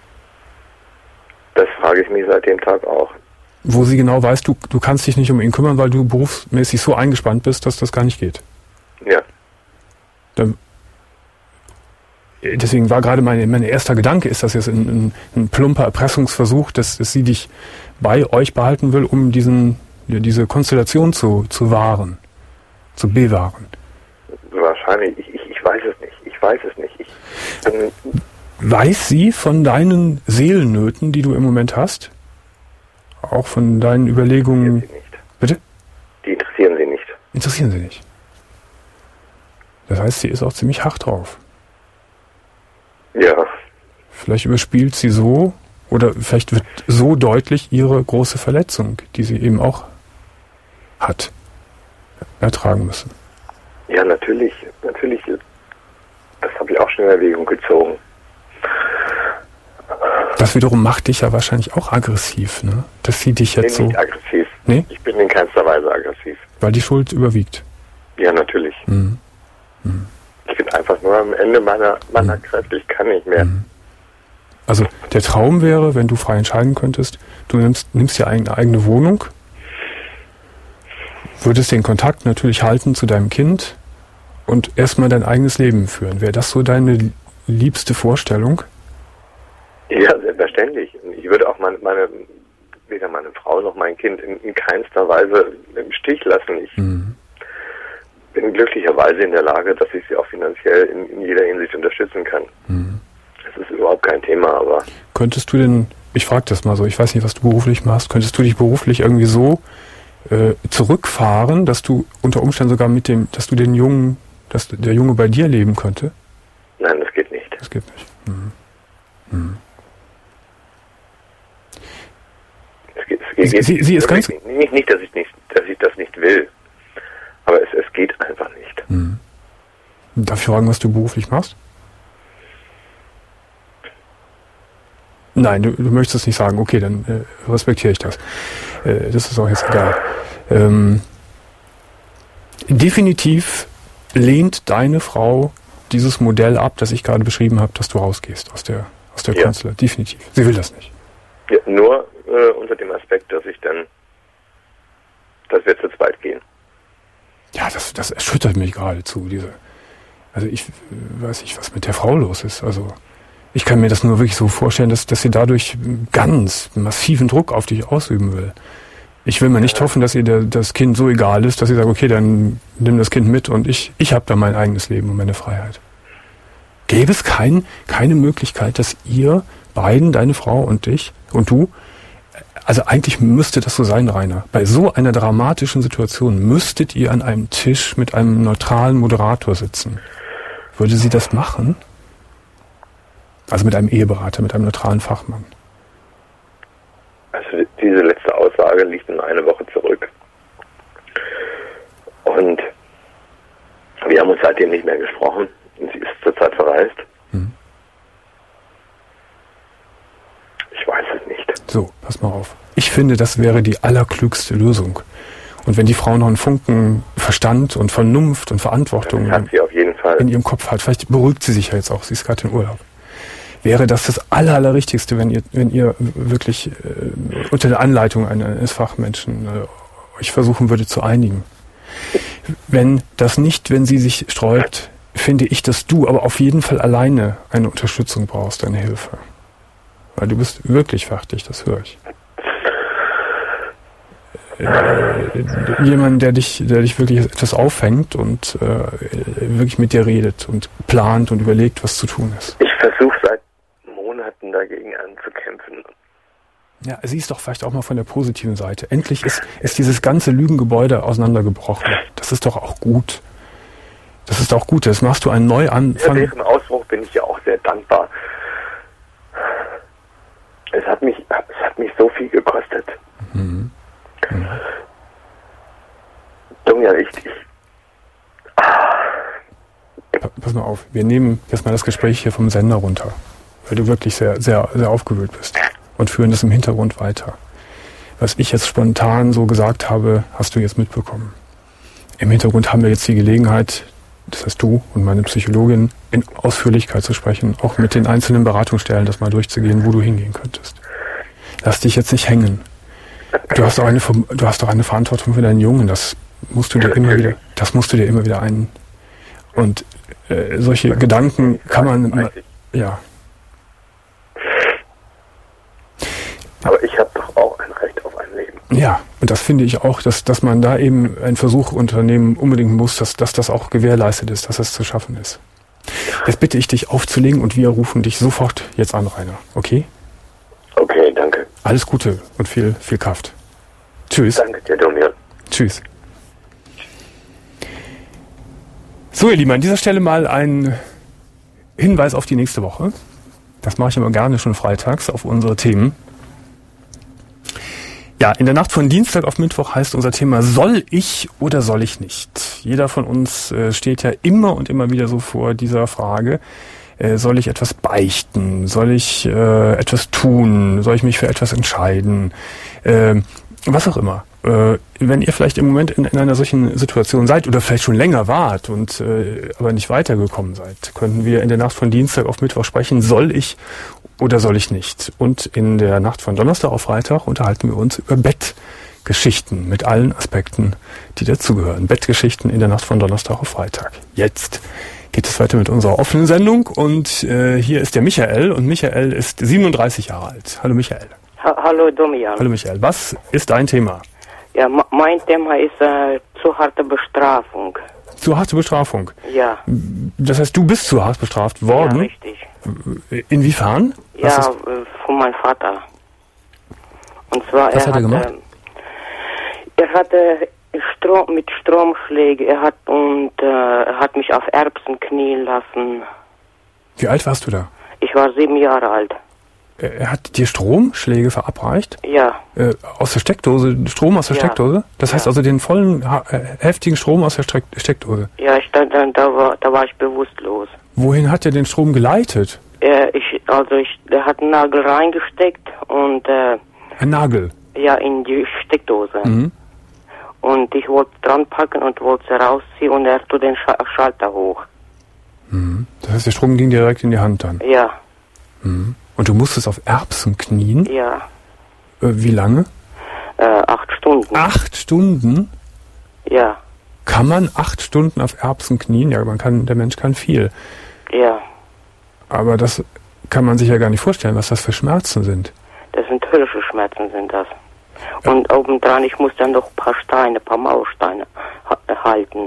[SPEAKER 4] Das frage ich mich seit dem Tag auch.
[SPEAKER 2] Wo sie genau weiß, du, du kannst dich nicht um ihn kümmern, weil du berufsmäßig so eingespannt bist, dass das gar nicht geht.
[SPEAKER 4] Ja.
[SPEAKER 2] Dann, deswegen war gerade mein, mein erster Gedanke, ist das jetzt ein, ein, ein plumper Erpressungsversuch, dass, dass sie dich bei euch behalten will, um diesen, ja, diese Konstellation zu, zu wahren, zu bewahren.
[SPEAKER 4] Wahrscheinlich, ich, ich, ich weiß es nicht. Ich weiß es nicht. Ich bin
[SPEAKER 2] Weiß sie von deinen Seelennöten, die du im Moment hast? Auch von deinen Überlegungen?
[SPEAKER 4] Die nicht.
[SPEAKER 2] Bitte?
[SPEAKER 4] Die interessieren sie nicht.
[SPEAKER 2] Interessieren sie nicht. Das heißt, sie ist auch ziemlich hart drauf.
[SPEAKER 4] Ja.
[SPEAKER 2] Vielleicht überspielt sie so, oder vielleicht wird so deutlich ihre große Verletzung, die sie eben auch hat, ertragen müssen.
[SPEAKER 4] Ja, natürlich. Natürlich. Das habe ich auch schon in Erwägung gezogen.
[SPEAKER 2] Das wiederum macht dich ja wahrscheinlich auch aggressiv, ne? Dass sie dich jetzt
[SPEAKER 4] nee,
[SPEAKER 2] so...
[SPEAKER 4] nicht aggressiv.
[SPEAKER 2] Nee?
[SPEAKER 4] Ich bin in keinster Weise aggressiv.
[SPEAKER 2] Weil die Schuld überwiegt.
[SPEAKER 4] Ja, natürlich.
[SPEAKER 2] Mhm. Mhm.
[SPEAKER 4] Ich bin einfach nur am Ende meiner, meiner mhm. Kräfte. Ich kann nicht mehr.
[SPEAKER 2] Mhm. Also der Traum wäre, wenn du frei entscheiden könntest, du nimmst, nimmst dir eine eigene Wohnung, würdest den Kontakt natürlich halten zu deinem Kind und erstmal dein eigenes Leben führen. Wäre das so deine liebste Vorstellung?
[SPEAKER 4] Ja, selbstverständlich. Ich würde auch meine, meine weder meine Frau noch mein Kind in, in keinster Weise im Stich lassen. Ich mhm. bin glücklicherweise in der Lage, dass ich sie auch finanziell in, in jeder Hinsicht unterstützen kann. Mhm. Das ist überhaupt kein Thema, aber...
[SPEAKER 2] Könntest du denn, ich frage das mal so, ich weiß nicht, was du beruflich machst, könntest du dich beruflich irgendwie so äh, zurückfahren, dass du unter Umständen sogar mit dem, dass du den Jungen, dass der Junge bei dir leben könnte?
[SPEAKER 4] Nein, das geht nicht.
[SPEAKER 2] Das geht nicht. Mhm. Mhm.
[SPEAKER 4] Es geht, es geht,
[SPEAKER 2] sie, sie ist ganz
[SPEAKER 4] nicht, nicht, nicht, dass ich nicht, dass ich das nicht will, aber es, es geht einfach nicht.
[SPEAKER 2] Mhm. Darf ich fragen, was du beruflich machst? Nein, du, du möchtest es nicht sagen. Okay, dann äh, respektiere ich das. Äh, das ist auch jetzt egal. Ähm, definitiv lehnt deine Frau dieses Modell ab, das ich gerade beschrieben habe, dass du rausgehst aus der aus der
[SPEAKER 4] ja.
[SPEAKER 2] Künstler. Definitiv. Sie will das nicht.
[SPEAKER 4] Ja, nur äh, unter dem Aspekt, dass ich dann, dass wir zu zweit gehen.
[SPEAKER 2] Ja, das, das erschüttert mich geradezu. Diese, also ich äh, weiß nicht, was mit der Frau los ist. Also ich kann mir das nur wirklich so vorstellen, dass, dass sie dadurch ganz massiven Druck auf dich ausüben will. Ich will mir nicht hoffen, dass ihr der, das Kind so egal ist, dass sie sagt, okay, dann nimm das Kind mit und ich, ich habe da mein eigenes Leben und meine Freiheit. Gäbe es kein, keine Möglichkeit, dass ihr beiden, deine Frau und dich und du, also eigentlich müsste das so sein, Rainer. Bei so einer dramatischen Situation müsstet ihr an einem Tisch mit einem neutralen Moderator sitzen. Würde sie das machen? Also mit einem Eheberater, mit einem neutralen Fachmann.
[SPEAKER 4] Also diese letzte Aussage liegt nun eine Woche zurück. Und wir haben uns seitdem nicht mehr gesprochen. Und sie ist zurzeit verreist. Hm. Ich weiß es nicht.
[SPEAKER 2] So, pass mal auf. Ich finde, das wäre die allerklügste Lösung. Und wenn die Frau noch einen Funken Verstand und Vernunft und Verantwortung
[SPEAKER 4] hat sie auf jeden Fall
[SPEAKER 2] in ihrem Kopf hat, vielleicht beruhigt sie sich ja jetzt auch, sie ist gerade in Urlaub. Wäre das das Aller, Allerrichtigste, wenn ihr, wenn ihr wirklich äh, unter der Anleitung eines Fachmenschen äh, euch versuchen würdet zu einigen. Wenn das nicht, wenn sie sich sträubt, finde ich, dass du aber auf jeden Fall alleine eine Unterstützung brauchst, eine Hilfe. Weil du bist wirklich fertig, das höre ich. Äh, jemand, der dich, der dich wirklich etwas auffängt und äh, wirklich mit dir redet und plant und überlegt, was zu tun ist.
[SPEAKER 4] Ich versuche seit Monaten dagegen anzukämpfen.
[SPEAKER 2] Ja, sieh es doch vielleicht auch mal von der positiven Seite. Endlich ist, ist dieses ganze Lügengebäude auseinandergebrochen. Das ist doch auch gut. Das ist auch gut. Das machst du einen Neuanfang.
[SPEAKER 4] Für diesen Ausbruch bin ich ja auch sehr dankbar. Es hat mich, es hat mich so viel gekostet. Mhm. Mhm. Domian, ich, ich ah.
[SPEAKER 2] Pass mal auf, wir nehmen jetzt mal das Gespräch hier vom Sender runter, weil du wirklich sehr, sehr, sehr aufgewühlt bist und führen das im Hintergrund weiter. Was ich jetzt spontan so gesagt habe, hast du jetzt mitbekommen. Im Hintergrund haben wir jetzt die Gelegenheit, das heißt du und meine Psychologin, in Ausführlichkeit zu sprechen, auch mit den einzelnen Beratungsstellen das mal durchzugehen, wo du hingehen könntest. Lass dich jetzt nicht hängen. Du hast auch eine, du hast auch eine Verantwortung für deinen Jungen, das musst du dir immer wieder, das musst du dir immer wieder ein, und äh, solche Gedanken kann man, ja.
[SPEAKER 4] Aber ich habe doch auch ein Recht auf ein Leben.
[SPEAKER 2] Ja, und das finde ich auch, dass, dass man da eben einen Versuch unternehmen unbedingt muss, dass, dass das auch gewährleistet ist, dass das zu schaffen ist. Jetzt bitte ich dich aufzulegen und wir rufen dich sofort jetzt an, Rainer. Okay?
[SPEAKER 4] Okay, danke.
[SPEAKER 2] Alles Gute und viel, viel Kraft. Tschüss.
[SPEAKER 4] Danke dir, Domian.
[SPEAKER 2] Tschüss. So, ihr Lieben, an dieser Stelle mal ein Hinweis auf die nächste Woche. Das mache ich immer gerne schon freitags auf unsere Themen. Ja, in der Nacht von Dienstag auf Mittwoch heißt unser Thema Soll ich oder soll ich nicht? Jeder von uns äh, steht ja immer und immer wieder so vor dieser Frage. Äh, soll ich etwas beichten? Soll ich äh, etwas tun? Soll ich mich für etwas entscheiden? Äh, was auch immer. Äh, wenn ihr vielleicht im Moment in, in einer solchen Situation seid oder vielleicht schon länger wart und äh, aber nicht weitergekommen seid, könnten wir in der Nacht von Dienstag auf Mittwoch sprechen, soll ich oder soll ich nicht? Und in der Nacht von Donnerstag auf Freitag unterhalten wir uns über Bettgeschichten mit allen Aspekten, die dazugehören. Bettgeschichten in der Nacht von Donnerstag auf Freitag. Jetzt geht es weiter mit unserer offenen Sendung und äh, hier ist der Michael und Michael ist siebenunddreißig Jahre alt. Hallo Michael.
[SPEAKER 5] Ha- Hallo Domian.
[SPEAKER 2] Hallo Michael. Was ist dein Thema?
[SPEAKER 5] Ja, m- mein Thema ist äh, zu harte Bestrafung.
[SPEAKER 2] Zu harte Bestrafung?
[SPEAKER 5] Ja.
[SPEAKER 2] Das heißt, du bist zu hart bestraft worden?
[SPEAKER 5] Ja, richtig.
[SPEAKER 2] Inwiefern? Was
[SPEAKER 5] ja,
[SPEAKER 2] ist...
[SPEAKER 5] äh, von meinem Vater. Und zwar,
[SPEAKER 2] Was
[SPEAKER 5] er
[SPEAKER 2] hat er gemacht?
[SPEAKER 5] Äh, Er hatte Strom, mit Stromschläge, er hat und äh, er hat mich auf Erbsen knien lassen.
[SPEAKER 2] Wie alt warst du da?
[SPEAKER 5] Ich war sieben Jahre alt.
[SPEAKER 2] Er hat dir Stromschläge verabreicht?
[SPEAKER 5] Ja.
[SPEAKER 2] Äh, aus der Steckdose? Strom aus der ja. Steckdose? Das ja. heißt also den vollen, ha- heftigen Strom aus der Steck- Steckdose?
[SPEAKER 5] Ja, ich, da, da, da, war, da war ich bewusstlos.
[SPEAKER 2] Wohin hat er den Strom geleitet?
[SPEAKER 5] Äh, ich, also ich, der hat einen Nagel reingesteckt und... Äh,
[SPEAKER 2] Ein Nagel?
[SPEAKER 5] Ja, in die Steckdose.
[SPEAKER 2] Mhm.
[SPEAKER 5] Und ich wollte dran packen und wollte sie rausziehen und er tut den Sch- Schalter hoch.
[SPEAKER 2] Mhm. Das heißt, der Strom ging direkt in die Hand dann?
[SPEAKER 5] Ja.
[SPEAKER 2] Mhm. Und du musstest auf Erbsen knien?
[SPEAKER 5] Ja.
[SPEAKER 2] Äh, wie lange?
[SPEAKER 5] Äh, acht Stunden.
[SPEAKER 2] Acht Stunden?
[SPEAKER 5] Ja.
[SPEAKER 2] Kann man acht Stunden auf Erbsen knien? Ja, man kann, der Mensch kann viel.
[SPEAKER 5] Ja.
[SPEAKER 2] Aber das kann man sich ja gar nicht vorstellen, was das für Schmerzen sind.
[SPEAKER 5] Das sind höllische Schmerzen, sind das. Ja. Und obendran, ich muss dann noch ein paar Steine, ein paar Mauersteine ha- halten.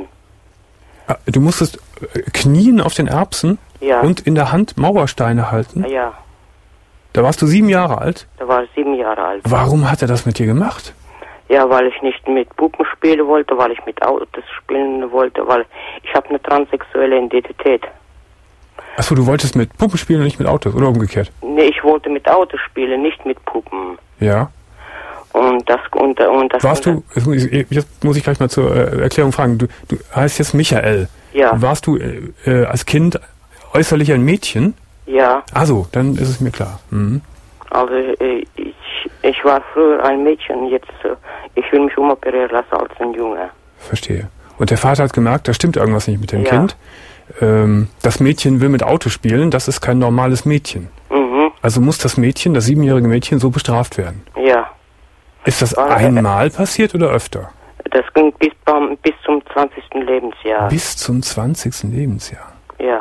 [SPEAKER 2] Du musstest knien auf den Erbsen?
[SPEAKER 5] Ja.
[SPEAKER 2] Und in der Hand Mauersteine halten?
[SPEAKER 5] Ja.
[SPEAKER 2] Da warst du sieben Jahre alt?
[SPEAKER 5] Da war ich sieben Jahre alt.
[SPEAKER 2] Warum hat er das mit dir gemacht?
[SPEAKER 5] Ja, weil ich nicht mit Puppen spielen wollte, weil ich mit Autos spielen wollte, weil ich habe eine transsexuelle Identität.
[SPEAKER 2] Achso, du wolltest mit Puppen spielen und nicht mit Autos, oder umgekehrt?
[SPEAKER 5] Nee, ich wollte mit Autos spielen, nicht mit Puppen.
[SPEAKER 2] Ja.
[SPEAKER 5] Und das und, und das.
[SPEAKER 2] Warst du, jetzt muss ich, jetzt muss ich gleich mal zur äh, Erklärung fragen, du, du heißt jetzt Michael.
[SPEAKER 5] Ja.
[SPEAKER 2] Warst du äh, äh, als Kind äußerlich ein Mädchen?
[SPEAKER 5] Ja.
[SPEAKER 2] Also, dann ist es mir klar. Mhm.
[SPEAKER 5] Also äh, ich, ich war früher ein Mädchen, jetzt äh, ich will mich umoperieren lassen als ein Junge.
[SPEAKER 2] Verstehe. Und der Vater hat gemerkt, da stimmt irgendwas nicht mit dem
[SPEAKER 5] ja.
[SPEAKER 2] Kind. Ähm, das Mädchen will mit Auto spielen, das ist kein normales Mädchen.
[SPEAKER 5] Mhm.
[SPEAKER 2] Also muss das Mädchen, das siebenjährige Mädchen, so bestraft werden.
[SPEAKER 5] Ja.
[SPEAKER 2] Ist das
[SPEAKER 5] war,
[SPEAKER 2] einmal äh, passiert oder öfter?
[SPEAKER 5] Das ging bis, beim, bis zum zwanzigsten Lebensjahr.
[SPEAKER 2] Bis zum zwanzigsten Lebensjahr?
[SPEAKER 5] Ja.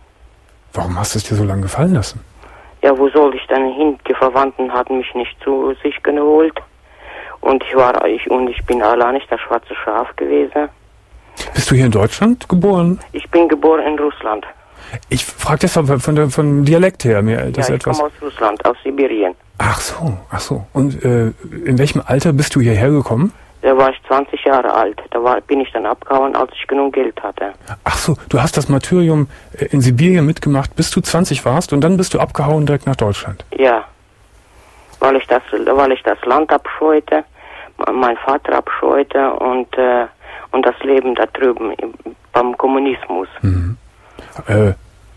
[SPEAKER 2] Warum hast du es dir so lange gefallen lassen?
[SPEAKER 5] Ja, wo soll ich denn hin? Die Verwandten hatten mich nicht zu sich geholt. Und ich war, ich, und ich bin allein nicht das schwarze Schaf gewesen.
[SPEAKER 2] Bist du hier in Deutschland geboren?
[SPEAKER 5] Ich bin geboren in Russland.
[SPEAKER 2] Ich frage deshalb von der, vom Dialekt her. Mir, das
[SPEAKER 5] ja, ich
[SPEAKER 2] etwas...
[SPEAKER 5] komme aus Russland, aus Sibirien.
[SPEAKER 2] Ach so, ach so. Und äh, in welchem Alter bist du hierher gekommen?
[SPEAKER 5] Da war ich zwanzig Jahre alt. Da war, bin ich dann abgehauen, als ich genug Geld hatte.
[SPEAKER 2] Ach so, du hast das Martyrium in Sibirien mitgemacht, bis du zwanzig warst und dann bist du abgehauen direkt nach Deutschland.
[SPEAKER 5] Ja, weil ich das, weil ich das Land abscheute, mein Vater abscheute und äh, und das Leben da drüben im, beim Kommunismus.
[SPEAKER 2] Mhm. Äh,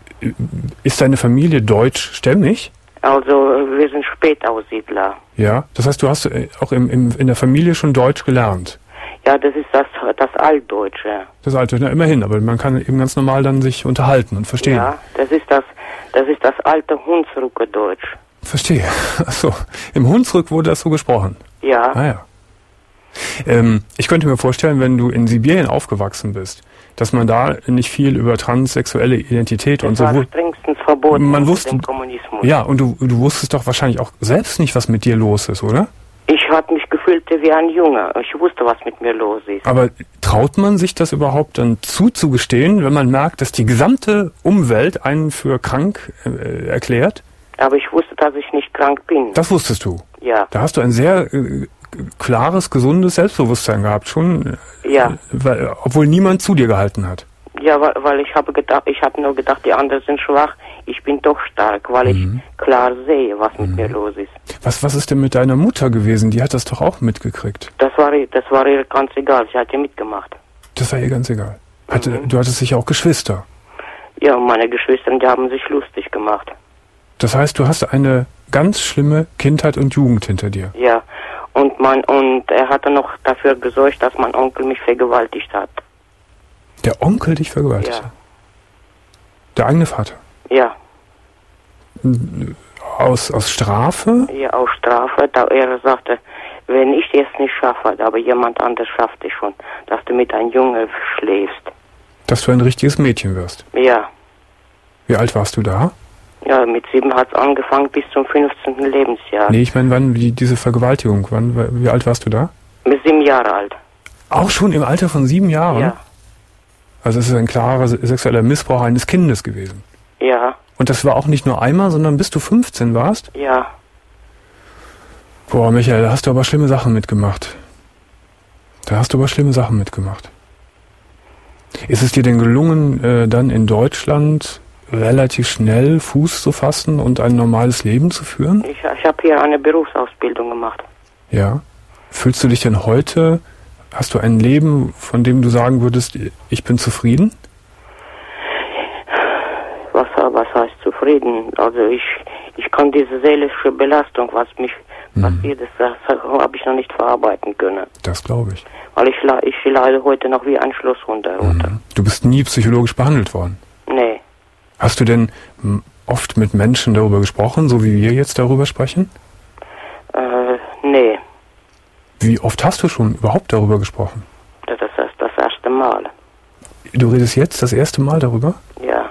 [SPEAKER 2] ist deine Familie deutschstämmig?
[SPEAKER 5] Also wir sind Spätaussiedler.
[SPEAKER 2] Ja, das heißt, du hast auch im, im, in der Familie schon Deutsch gelernt?
[SPEAKER 5] Ja, das ist das, das Altdeutsche.
[SPEAKER 2] Das Alte, na, immerhin, aber man kann eben ganz normal dann sich unterhalten und verstehen.
[SPEAKER 5] Ja, das ist das, das ist das alte Hunsrücker Deutsch.
[SPEAKER 2] Verstehe. Achso, im Hunsrück wurde das so gesprochen?
[SPEAKER 5] Ja.
[SPEAKER 2] Ah ja. Ähm, ich könnte mir vorstellen, wenn du in Sibirien aufgewachsen bist, dass man da nicht viel über transsexuelle Identität
[SPEAKER 5] das
[SPEAKER 2] und so...
[SPEAKER 5] Das war strengstens verboten
[SPEAKER 2] man wusste,
[SPEAKER 5] dem Kommunismus.
[SPEAKER 2] Ja, und du, du wusstest doch wahrscheinlich auch selbst nicht, was mit dir los ist, oder?
[SPEAKER 5] Ich hatte mich gefühlt wie ein Junge. Ich wusste, was mit mir los ist.
[SPEAKER 2] Aber traut man sich das überhaupt dann zuzugestehen, wenn man merkt, dass die gesamte Umwelt einen für krank äh, erklärt?
[SPEAKER 5] Aber ich wusste, dass ich nicht krank bin.
[SPEAKER 2] Das wusstest du?
[SPEAKER 5] Ja.
[SPEAKER 2] Da hast du ein sehr äh, klares, gesundes Selbstbewusstsein gehabt, schon,
[SPEAKER 5] ja.
[SPEAKER 2] äh, weil, obwohl niemand zu dir gehalten hat.
[SPEAKER 5] Ja, weil, weil ich habe gedacht, ich habe nur gedacht, die anderen sind schwach. Ich bin doch stark, weil
[SPEAKER 2] mhm.
[SPEAKER 5] ich klar sehe, was mit
[SPEAKER 2] mhm.
[SPEAKER 5] mir los ist.
[SPEAKER 2] Was, was ist denn mit deiner Mutter gewesen? Die hat das doch auch mitgekriegt.
[SPEAKER 5] Das war, das war ihr ganz egal. Sie hat ja mitgemacht.
[SPEAKER 2] Das war ihr ganz egal. Hatte,
[SPEAKER 5] mhm.
[SPEAKER 2] Du hattest sicher auch Geschwister.
[SPEAKER 5] Ja, meine Geschwister, die haben sich lustig gemacht.
[SPEAKER 2] Das heißt, du hast eine ganz schlimme Kindheit und Jugend hinter dir.
[SPEAKER 5] Ja, und mein und er hatte noch dafür gesorgt, dass mein Onkel mich vergewaltigt hat.
[SPEAKER 2] Der Onkel dich vergewaltigt
[SPEAKER 5] ja.
[SPEAKER 2] hat? Der eigene Vater?
[SPEAKER 5] Ja.
[SPEAKER 2] Aus, aus Strafe?
[SPEAKER 5] Ja, aus Strafe, da er sagte, wenn ich es nicht schaffe, aber jemand anderes schafft es schon, dass du mit einem Junge schläfst.
[SPEAKER 2] Dass du ein richtiges Mädchen wirst?
[SPEAKER 5] Ja.
[SPEAKER 2] Wie alt warst du da?
[SPEAKER 5] Ja, mit sieben hat es angefangen bis zum fünfzehnten Lebensjahr.
[SPEAKER 2] Nee, ich meine, wann die, diese Vergewaltigung, wann, wie alt warst du da?
[SPEAKER 5] Mit sieben Jahre alt.
[SPEAKER 2] Auch schon im Alter von sieben Jahren?
[SPEAKER 5] Ja.
[SPEAKER 2] Also es ist ein klarer sexueller Missbrauch eines Kindes gewesen?
[SPEAKER 5] Ja.
[SPEAKER 2] Und das war auch nicht nur einmal, sondern bis du fünfzehn warst?
[SPEAKER 5] Ja.
[SPEAKER 2] Boah, Michael, da hast du aber schlimme Sachen mitgemacht. Da hast du aber schlimme Sachen mitgemacht. Ist es dir denn gelungen, äh, dann in Deutschland relativ schnell Fuß zu fassen und ein normales Leben zu führen?
[SPEAKER 5] Ich, ich habe hier eine Berufsausbildung gemacht.
[SPEAKER 2] Ja. Fühlst du dich denn heute, hast du ein Leben, von dem du sagen würdest, ich bin zufrieden?
[SPEAKER 5] Was, was heißt zufrieden? Also ich, ich kann diese seelische Belastung, was mich mhm. passiert ist, das habe ich noch nicht verarbeiten können.
[SPEAKER 2] Das glaube ich.
[SPEAKER 5] Weil ich, ich leide heute noch wie ein Schlosshund darunter.
[SPEAKER 2] Mhm. Du bist nie psychologisch behandelt worden?
[SPEAKER 5] Nee.
[SPEAKER 2] Hast du denn oft mit Menschen darüber gesprochen, so wie wir jetzt darüber sprechen?
[SPEAKER 5] Äh, nee.
[SPEAKER 2] Wie oft hast du schon überhaupt darüber gesprochen?
[SPEAKER 5] Das ist das, das erste Mal.
[SPEAKER 2] Du redest jetzt das erste Mal darüber?
[SPEAKER 5] Ja.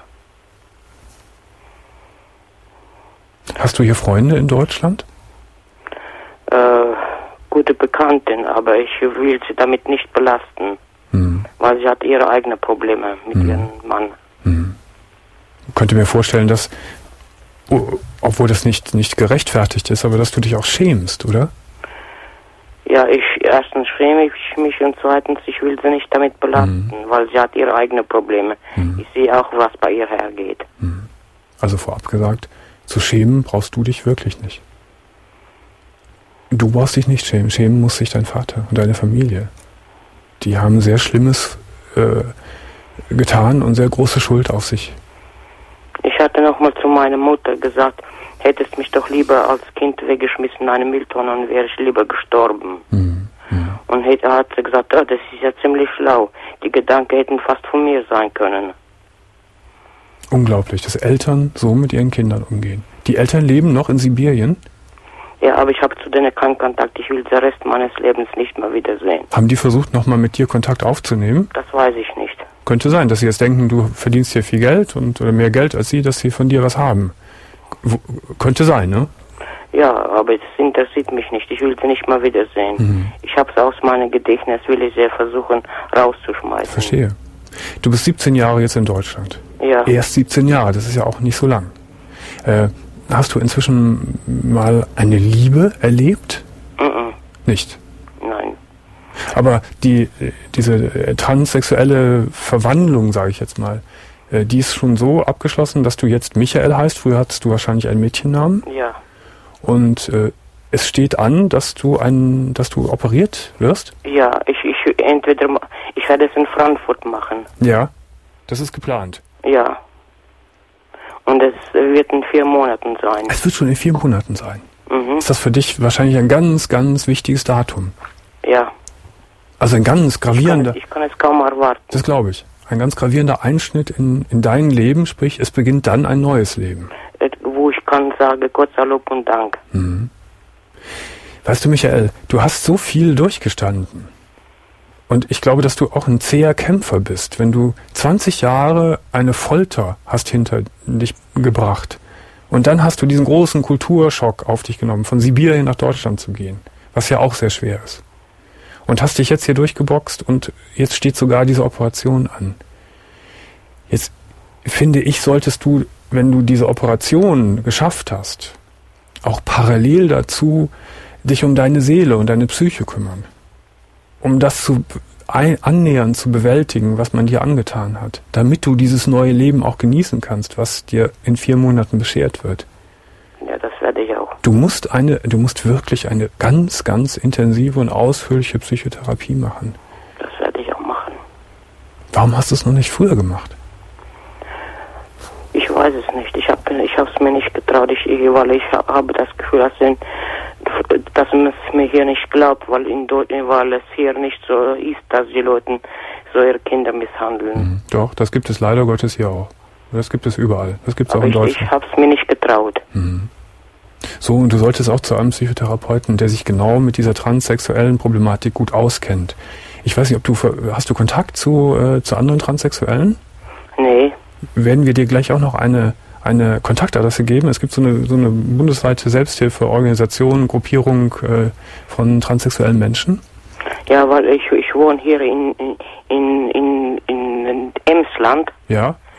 [SPEAKER 2] Hast du hier Freunde in Deutschland?
[SPEAKER 5] Äh, gute Bekanntin, aber ich will sie damit nicht belasten. Hm. Weil sie hat ihre eigenen Probleme mit hm. ihrem Mann.
[SPEAKER 2] Hm. Ich könnte mir vorstellen, dass, obwohl das nicht, nicht gerechtfertigt ist, aber dass du dich auch schämst, oder?
[SPEAKER 5] Ja, ich erstens schäme ich mich und zweitens, ich will sie nicht damit belasten, mhm. weil sie hat ihre eigenen Probleme. Mhm. Ich sehe auch, was bei ihr hergeht.
[SPEAKER 2] Mhm. Also vorab gesagt, zu schämen brauchst du dich wirklich nicht. Du brauchst dich nicht schämen. Schämen muss sich dein Vater und deine Familie. Die haben sehr Schlimmes äh, getan und sehr große Schuld auf sich.
[SPEAKER 5] Ich hatte nochmal zu meiner Mutter gesagt, hättest mich doch lieber als Kind weggeschmissen in eine Mülltonne und wäre ich lieber gestorben. Mhm. Mhm. Und hätte, hat sie gesagt, oh, das ist ja ziemlich schlau. Die Gedanken hätten fast von mir sein können.
[SPEAKER 2] Unglaublich, dass Eltern so mit ihren Kindern umgehen. Die Eltern leben noch in Sibirien?
[SPEAKER 5] Ja, aber ich habe zu denen keinen Kontakt. Ich will den Rest meines Lebens nicht mehr wiedersehen.
[SPEAKER 2] Haben die versucht, nochmal mit dir Kontakt aufzunehmen?
[SPEAKER 5] Das weiß ich nicht.
[SPEAKER 2] Könnte sein, dass sie jetzt denken, du verdienst hier viel Geld und oder mehr Geld als sie, dass sie von dir was haben. W- könnte sein, ne?
[SPEAKER 5] Ja, aber es interessiert mich nicht. Ich will sie nicht mal wiedersehen. Mhm. Ich habe es aus meinem Gedächtnis, will ich sie versuchen rauszuschmeißen.
[SPEAKER 2] Verstehe. Du bist siebzehn Jahre jetzt in Deutschland.
[SPEAKER 5] Ja.
[SPEAKER 2] Erst siebzehn Jahre, das ist ja auch nicht so lang. Äh, hast du inzwischen mal eine Liebe erlebt?
[SPEAKER 5] Mhm.
[SPEAKER 2] Nicht?
[SPEAKER 5] Nein.
[SPEAKER 2] Aber die, diese transsexuelle Verwandlung, sage ich jetzt mal, die ist schon so abgeschlossen, dass du jetzt Michael heißt. Früher hattest du wahrscheinlich einen Mädchennamen.
[SPEAKER 5] Ja.
[SPEAKER 2] Und äh, es steht an, dass du ein, dass du operiert wirst?
[SPEAKER 5] Ja, ich, ich entweder ich werde es in Frankfurt machen.
[SPEAKER 2] Ja, das ist geplant.
[SPEAKER 5] Ja. Und es wird in vier Monaten sein.
[SPEAKER 2] Es wird schon in vier Monaten sein.
[SPEAKER 5] Mhm.
[SPEAKER 2] Ist das für dich wahrscheinlich ein ganz, ganz wichtiges Datum?
[SPEAKER 5] Ja.
[SPEAKER 2] Also ein ganz gravierender...
[SPEAKER 5] Ich kann es, ich kann es kaum erwarten.
[SPEAKER 2] Das glaube ich. Ein ganz gravierender Einschnitt in, in dein Leben, sprich, es beginnt dann ein neues Leben.
[SPEAKER 5] Wo ich kann sagen, Gott sei Lob und Dank.
[SPEAKER 2] Mhm. Weißt du, Michael, du hast so viel durchgestanden. Und ich glaube, dass du auch ein zäher Kämpfer bist. Wenn du zwanzig Jahre eine Folter hast hinter dich gebracht und dann hast du diesen großen Kulturschock auf dich genommen, von Sibirien nach Deutschland zu gehen, was ja auch sehr schwer ist. Und hast dich jetzt hier durchgeboxt und jetzt steht sogar diese Operation an. Jetzt finde ich, solltest du, wenn du diese Operation geschafft hast, auch parallel dazu dich um deine Seele und deine Psyche kümmern. Um das zu ein, annähernd zu bewältigen, was man dir angetan hat. Damit du dieses neue Leben auch genießen kannst, was dir in vier Monaten beschert wird.
[SPEAKER 5] Ja, das werde ich auch.
[SPEAKER 2] Du musst eine, du musst wirklich eine ganz, ganz intensive und ausführliche Psychotherapie machen.
[SPEAKER 5] Das werde ich auch machen.
[SPEAKER 2] Warum hast du es noch nicht früher gemacht?
[SPEAKER 5] Ich weiß es nicht. Ich habe ich es mir nicht getraut, ich, weil ich habe das Gefühl, dass, in, dass man es mir hier nicht glaubt, weil, in, weil es hier nicht so ist, dass die Leute so ihre Kinder misshandeln.
[SPEAKER 2] Mhm. Doch, das gibt es leider Gottes hier auch. Das gibt es überall. Das gibt es auch in
[SPEAKER 5] ich,
[SPEAKER 2] Deutschland.
[SPEAKER 5] Ich habe es mir nicht getraut.
[SPEAKER 2] Mhm. So, und du solltest auch zu einem Psychotherapeuten, der sich genau mit dieser transsexuellen Problematik gut auskennt. Ich weiß nicht, ob du, hast du Kontakt zu, äh, zu anderen Transsexuellen?
[SPEAKER 5] Nee.
[SPEAKER 2] Werden wir dir gleich auch noch eine, eine Kontaktadresse geben. Es gibt so eine, so eine bundesweite Selbsthilfeorganisation, Gruppierung äh, von transsexuellen Menschen.
[SPEAKER 5] Ja, weil ich, ich wohne hier in, in, in, in, in Emsland.
[SPEAKER 2] Ja.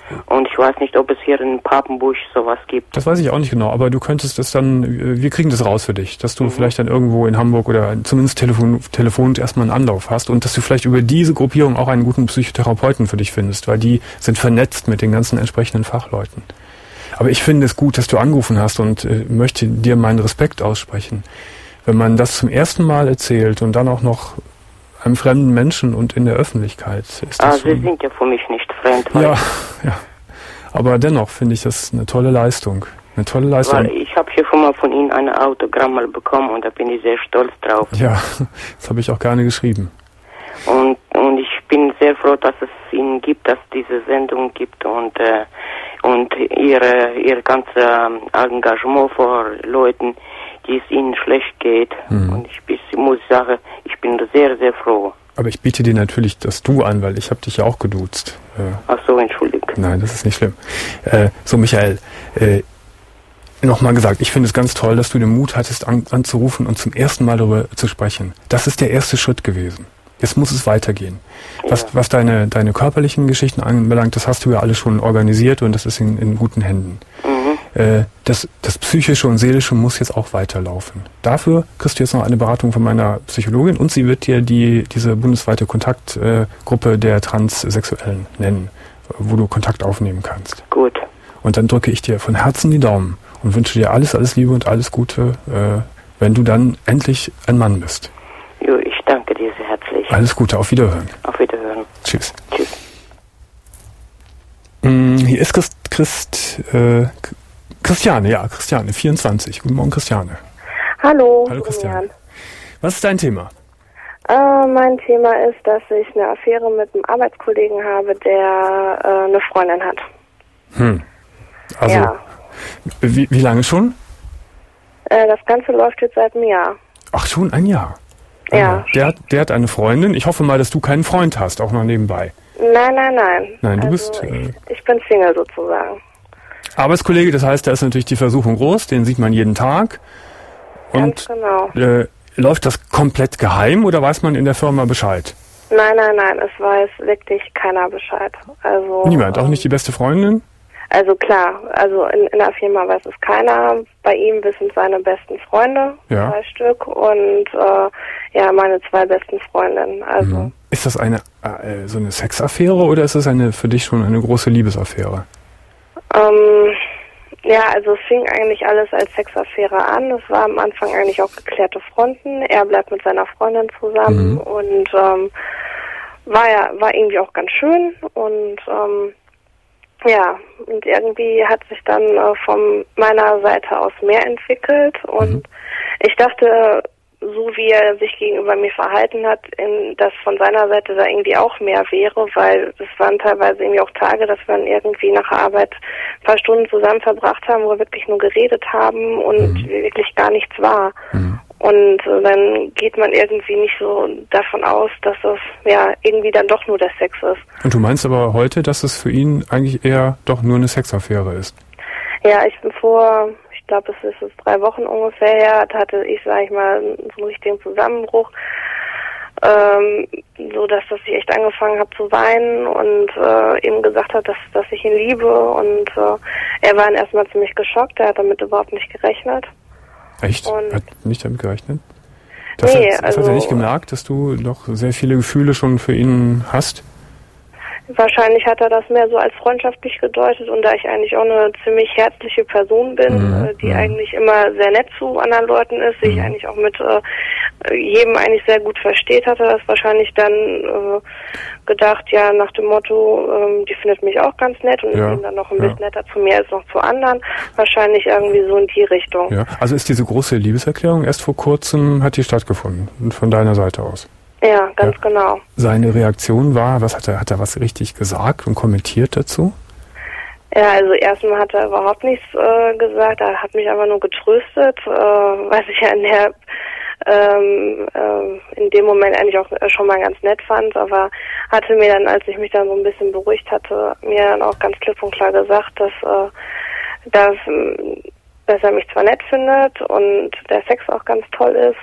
[SPEAKER 5] Und ich weiß nicht, ob es hier in Papenbusch sowas gibt.
[SPEAKER 2] Das weiß ich auch nicht genau, aber du könntest das dann, wir kriegen das raus für dich, dass du mhm. vielleicht dann irgendwo in Hamburg oder zumindest telefon, telefonisch erstmal einen Anlauf hast und dass du vielleicht über diese Gruppierung auch einen guten Psychotherapeuten für dich findest, weil die sind vernetzt mit den ganzen entsprechenden Fachleuten. Aber ich finde es gut, dass du angerufen hast und äh, möchte dir meinen Respekt aussprechen. Wenn man das zum ersten Mal erzählt und dann auch noch einem fremden Menschen und in der Öffentlichkeit ist das
[SPEAKER 5] Ah,
[SPEAKER 2] schon...
[SPEAKER 5] Sie sind ja für mich nicht fremd.
[SPEAKER 2] Ja, ja. Aber dennoch finde ich das eine tolle Leistung. Eine tolle Leistung.
[SPEAKER 5] Weil ich habe hier schon mal von Ihnen ein Autogramm mal bekommen und da bin ich sehr stolz drauf.
[SPEAKER 2] Ja, das habe ich auch gerne geschrieben.
[SPEAKER 5] Und, und ich bin sehr froh, dass es Ihnen gibt, dass es diese Sendung gibt und, äh, und Ihre, Ihr ganzes ähm, Engagement vor Leuten, die es ihnen schlecht geht. Mhm. Und ich, ich muss sagen, ich bin sehr, sehr froh.
[SPEAKER 2] Aber ich biete dir natürlich das Du an, weil ich habe dich ja auch geduzt. Äh,
[SPEAKER 5] Ach so, entschuldige.
[SPEAKER 2] Nein, das ist nicht schlimm. Äh, so, Michael, äh, nochmal gesagt, ich finde es ganz toll, dass du den Mut hattest, an, anzurufen und zum ersten Mal darüber zu sprechen. Das ist der erste Schritt gewesen. Jetzt muss es weitergehen. Ja. Was, was deine, deine körperlichen Geschichten anbelangt, das hast du ja alles schon organisiert und das ist in, in guten Händen. Mhm. Äh, das, das Psychische und Seelische muss jetzt auch weiterlaufen. Dafür kriegst du jetzt noch eine Beratung von meiner Psychologin und sie wird dir die, diese bundesweite Kontaktgruppe äh, der Transsexuellen nennen, wo du Kontakt aufnehmen kannst.
[SPEAKER 5] Gut.
[SPEAKER 2] Und dann drücke ich dir von Herzen die Daumen und wünsche dir alles, alles Liebe und alles Gute, äh, wenn du dann endlich ein Mann bist.
[SPEAKER 5] Jo, ich danke dir sehr herzlich.
[SPEAKER 2] Alles Gute, auf Wiederhören.
[SPEAKER 5] Auf Wiederhören.
[SPEAKER 2] Tschüss.
[SPEAKER 5] Tschüss.
[SPEAKER 2] Mm, hier ist Christ, Christ äh, Christiane, ja, Christiane, vierundzwanzig. Guten Morgen, Christiane.
[SPEAKER 6] Hallo.
[SPEAKER 2] Hallo, Christiane. Was ist dein Thema?
[SPEAKER 6] Äh, mein Thema ist, dass ich eine Affäre mit einem Arbeitskollegen habe, der äh, eine Freundin hat.
[SPEAKER 2] Hm. Also,
[SPEAKER 6] ja.
[SPEAKER 2] wie, wie lange schon?
[SPEAKER 6] Äh, das Ganze läuft jetzt seit einem Jahr.
[SPEAKER 2] Ach, schon ein Jahr?
[SPEAKER 6] Ja.
[SPEAKER 2] Der, der hat eine Freundin. Ich hoffe mal, dass du keinen Freund hast, auch noch nebenbei.
[SPEAKER 6] Nein, nein, nein.
[SPEAKER 2] Nein, du
[SPEAKER 6] also
[SPEAKER 2] bist... Äh,
[SPEAKER 6] ich, ich bin Single sozusagen.
[SPEAKER 2] Arbeitskollege, das heißt, da ist natürlich die Versuchung groß, den sieht man jeden Tag. Und
[SPEAKER 6] Ganz genau.
[SPEAKER 2] Äh, läuft das komplett geheim oder weiß man in der Firma Bescheid?
[SPEAKER 6] Nein, nein, nein, es weiß wirklich keiner Bescheid. Also
[SPEAKER 2] niemand,
[SPEAKER 6] ähm,
[SPEAKER 2] auch nicht die beste Freundin?
[SPEAKER 6] Also klar, also in, in der Firma weiß es keiner. Bei ihm wissen seine besten Freunde,
[SPEAKER 2] ja.
[SPEAKER 6] zwei Stück, und äh, ja, meine zwei besten Freundinnen. Also
[SPEAKER 2] mhm. Ist das eine äh, so eine Sexaffäre oder ist das eine für dich schon eine große Liebesaffäre?
[SPEAKER 6] Ähm, ja, also es fing eigentlich alles als Sexaffäre an. Es war am Anfang eigentlich auch geklärte Fronten. Er bleibt mit seiner Freundin zusammen mhm. und ähm, war ja war irgendwie auch ganz schön und ähm, ja, und irgendwie hat sich dann äh, von meiner Seite aus mehr entwickelt und mhm. ich dachte, so wie er sich gegenüber mir verhalten hat, in, dass von seiner Seite da irgendwie auch mehr wäre, weil es waren teilweise irgendwie auch Tage, dass wir dann irgendwie nach der Arbeit ein paar Stunden zusammen verbracht haben, wo wir wirklich nur geredet haben und mhm. wirklich gar nichts war. Mhm. Und äh, dann geht man irgendwie nicht so davon aus, dass das ja irgendwie dann doch nur der Sex ist.
[SPEAKER 2] Und du meinst aber heute, dass es für ihn eigentlich eher doch nur eine Sexaffäre ist?
[SPEAKER 6] Ja, ich bin vor... Ich glaube, es ist jetzt drei Wochen ungefähr her, da hatte ich, sag ich mal, so einen richtigen Zusammenbruch, ähm, so dass, dass ich echt angefangen habe zu weinen und äh, ihm gesagt habe, dass, dass ich ihn liebe, und äh, er war dann erstmal ziemlich geschockt, er hat damit überhaupt nicht gerechnet.
[SPEAKER 2] Echt?
[SPEAKER 6] Und
[SPEAKER 2] hat nicht damit gerechnet? Das,
[SPEAKER 6] nee,
[SPEAKER 2] hat, das
[SPEAKER 6] also,
[SPEAKER 2] hat er nicht gemerkt, dass du noch sehr viele Gefühle schon für ihn hast?
[SPEAKER 6] Wahrscheinlich hat er das mehr so als freundschaftlich gedeutet, und da ich eigentlich auch eine ziemlich herzliche Person bin, mhm. die mhm. eigentlich immer sehr nett zu anderen Leuten ist, sich mhm. eigentlich auch mit äh, jedem eigentlich sehr gut versteht, hat er das wahrscheinlich dann äh, gedacht, ja, nach dem Motto, äh, die findet mich auch ganz nett und
[SPEAKER 2] ja.
[SPEAKER 6] ist dann noch ein
[SPEAKER 2] ja.
[SPEAKER 6] bisschen netter zu mir als noch zu anderen. Wahrscheinlich irgendwie so in die Richtung.
[SPEAKER 2] Ja. Also ist diese große Liebeserklärung erst vor kurzem, hat die stattgefunden, von deiner Seite aus?
[SPEAKER 6] Ja, ganz ja. genau.
[SPEAKER 2] Seine Reaktion war, was hat er, hat er was richtig gesagt und kommentiert dazu?
[SPEAKER 6] Ja, also erstmal hat er überhaupt nichts äh, gesagt, er hat mich aber nur getröstet, äh, was ich ja in der ähm, äh, in dem Moment eigentlich auch schon mal ganz nett fand, aber hatte mir dann, als ich mich dann so ein bisschen beruhigt hatte, mir dann auch ganz klipp und klar gesagt, dass, äh, dass, dass er mich zwar nett findet und der Sex auch ganz toll ist,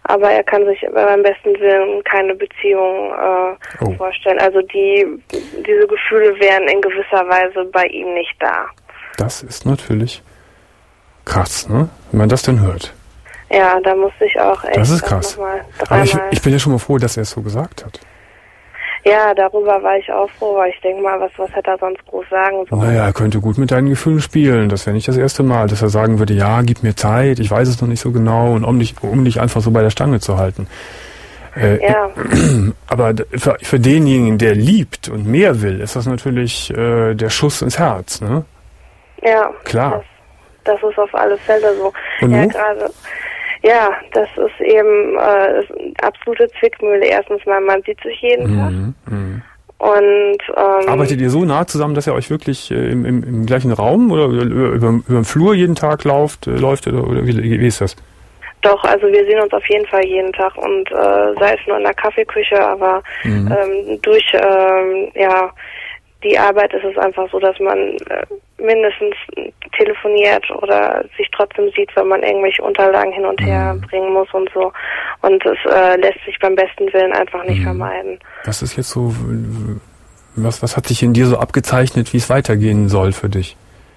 [SPEAKER 6] aber er kann sich beim besten Willen keine Beziehung äh, oh. vorstellen. Also die diese Gefühle wären in gewisser Weise bei ihm nicht da.
[SPEAKER 2] Das ist natürlich krass, ne? Wenn man das dann hört.
[SPEAKER 6] Ja, da muss ich auch echt
[SPEAKER 2] das ist krass.
[SPEAKER 6] Noch mal
[SPEAKER 2] aber ich, ich bin ja schon mal froh, dass er es so gesagt hat.
[SPEAKER 6] Ja, darüber war ich auch froh, weil ich denke mal, was, was hätte er sonst groß sagen sollen?
[SPEAKER 2] Naja, er könnte gut mit deinen Gefühlen spielen. Das wäre nicht das erste Mal, dass er sagen würde, ja, gib mir Zeit, ich weiß es noch nicht so genau, und um dich, um dich einfach so bei der Stange zu halten. Äh,
[SPEAKER 6] ja.
[SPEAKER 2] Aber für, für denjenigen, der liebt und mehr will, ist das natürlich äh, der Schuss ins Herz, ne?
[SPEAKER 6] Ja.
[SPEAKER 2] Klar.
[SPEAKER 6] Das, das ist auf alle Fälle so.
[SPEAKER 2] Und
[SPEAKER 6] ja,
[SPEAKER 2] wo?
[SPEAKER 6] gerade. Ja, das ist eben äh, ist absolute Zwickmühle. Erstens mal, man sieht sich jeden Tag.
[SPEAKER 2] Mhm, mh.
[SPEAKER 6] Und ähm,
[SPEAKER 2] arbeitet ihr so nah zusammen, dass ihr euch wirklich äh, im, im, im gleichen Raum oder über, über, über den Flur jeden Tag lauft, äh, läuft oder, oder wie, wie ist das?
[SPEAKER 6] Doch, also wir sehen uns auf jeden Fall jeden Tag und äh, sei es nur in der Kaffeeküche, aber mhm. ähm, durch ähm, ja die Arbeit ist es einfach so, dass man äh, mindestens telefoniert oder sich trotzdem sieht, wenn man irgendwelche Unterlagen hin und her mhm. bringen muss und so. Und es äh, lässt sich beim besten Willen einfach nicht mhm. vermeiden.
[SPEAKER 2] Was ist jetzt so, was, was hat sich in dir so abgezeichnet, wie es weitergehen soll für dich?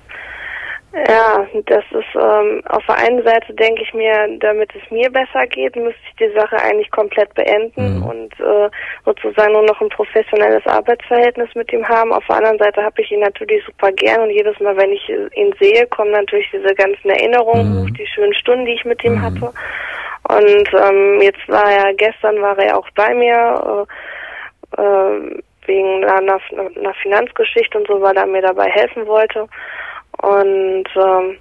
[SPEAKER 6] Ja, das ist, ähm, auf der einen Seite denke ich mir, damit es mir besser geht, müsste ich die Sache eigentlich komplett beenden mhm. und äh, sozusagen nur noch ein professionelles Arbeitsverhältnis mit ihm haben. Auf der anderen Seite habe ich ihn natürlich super gern und jedes Mal, wenn ich ihn sehe, kommen natürlich diese ganzen Erinnerungen, mhm. die schönen Stunden, die ich mit ihm mhm. hatte. Und ähm, jetzt war er, gestern war er auch bei mir, äh, äh, wegen einer, einer Finanzgeschichte und so, weil er mir dabei helfen wollte. Und ähm,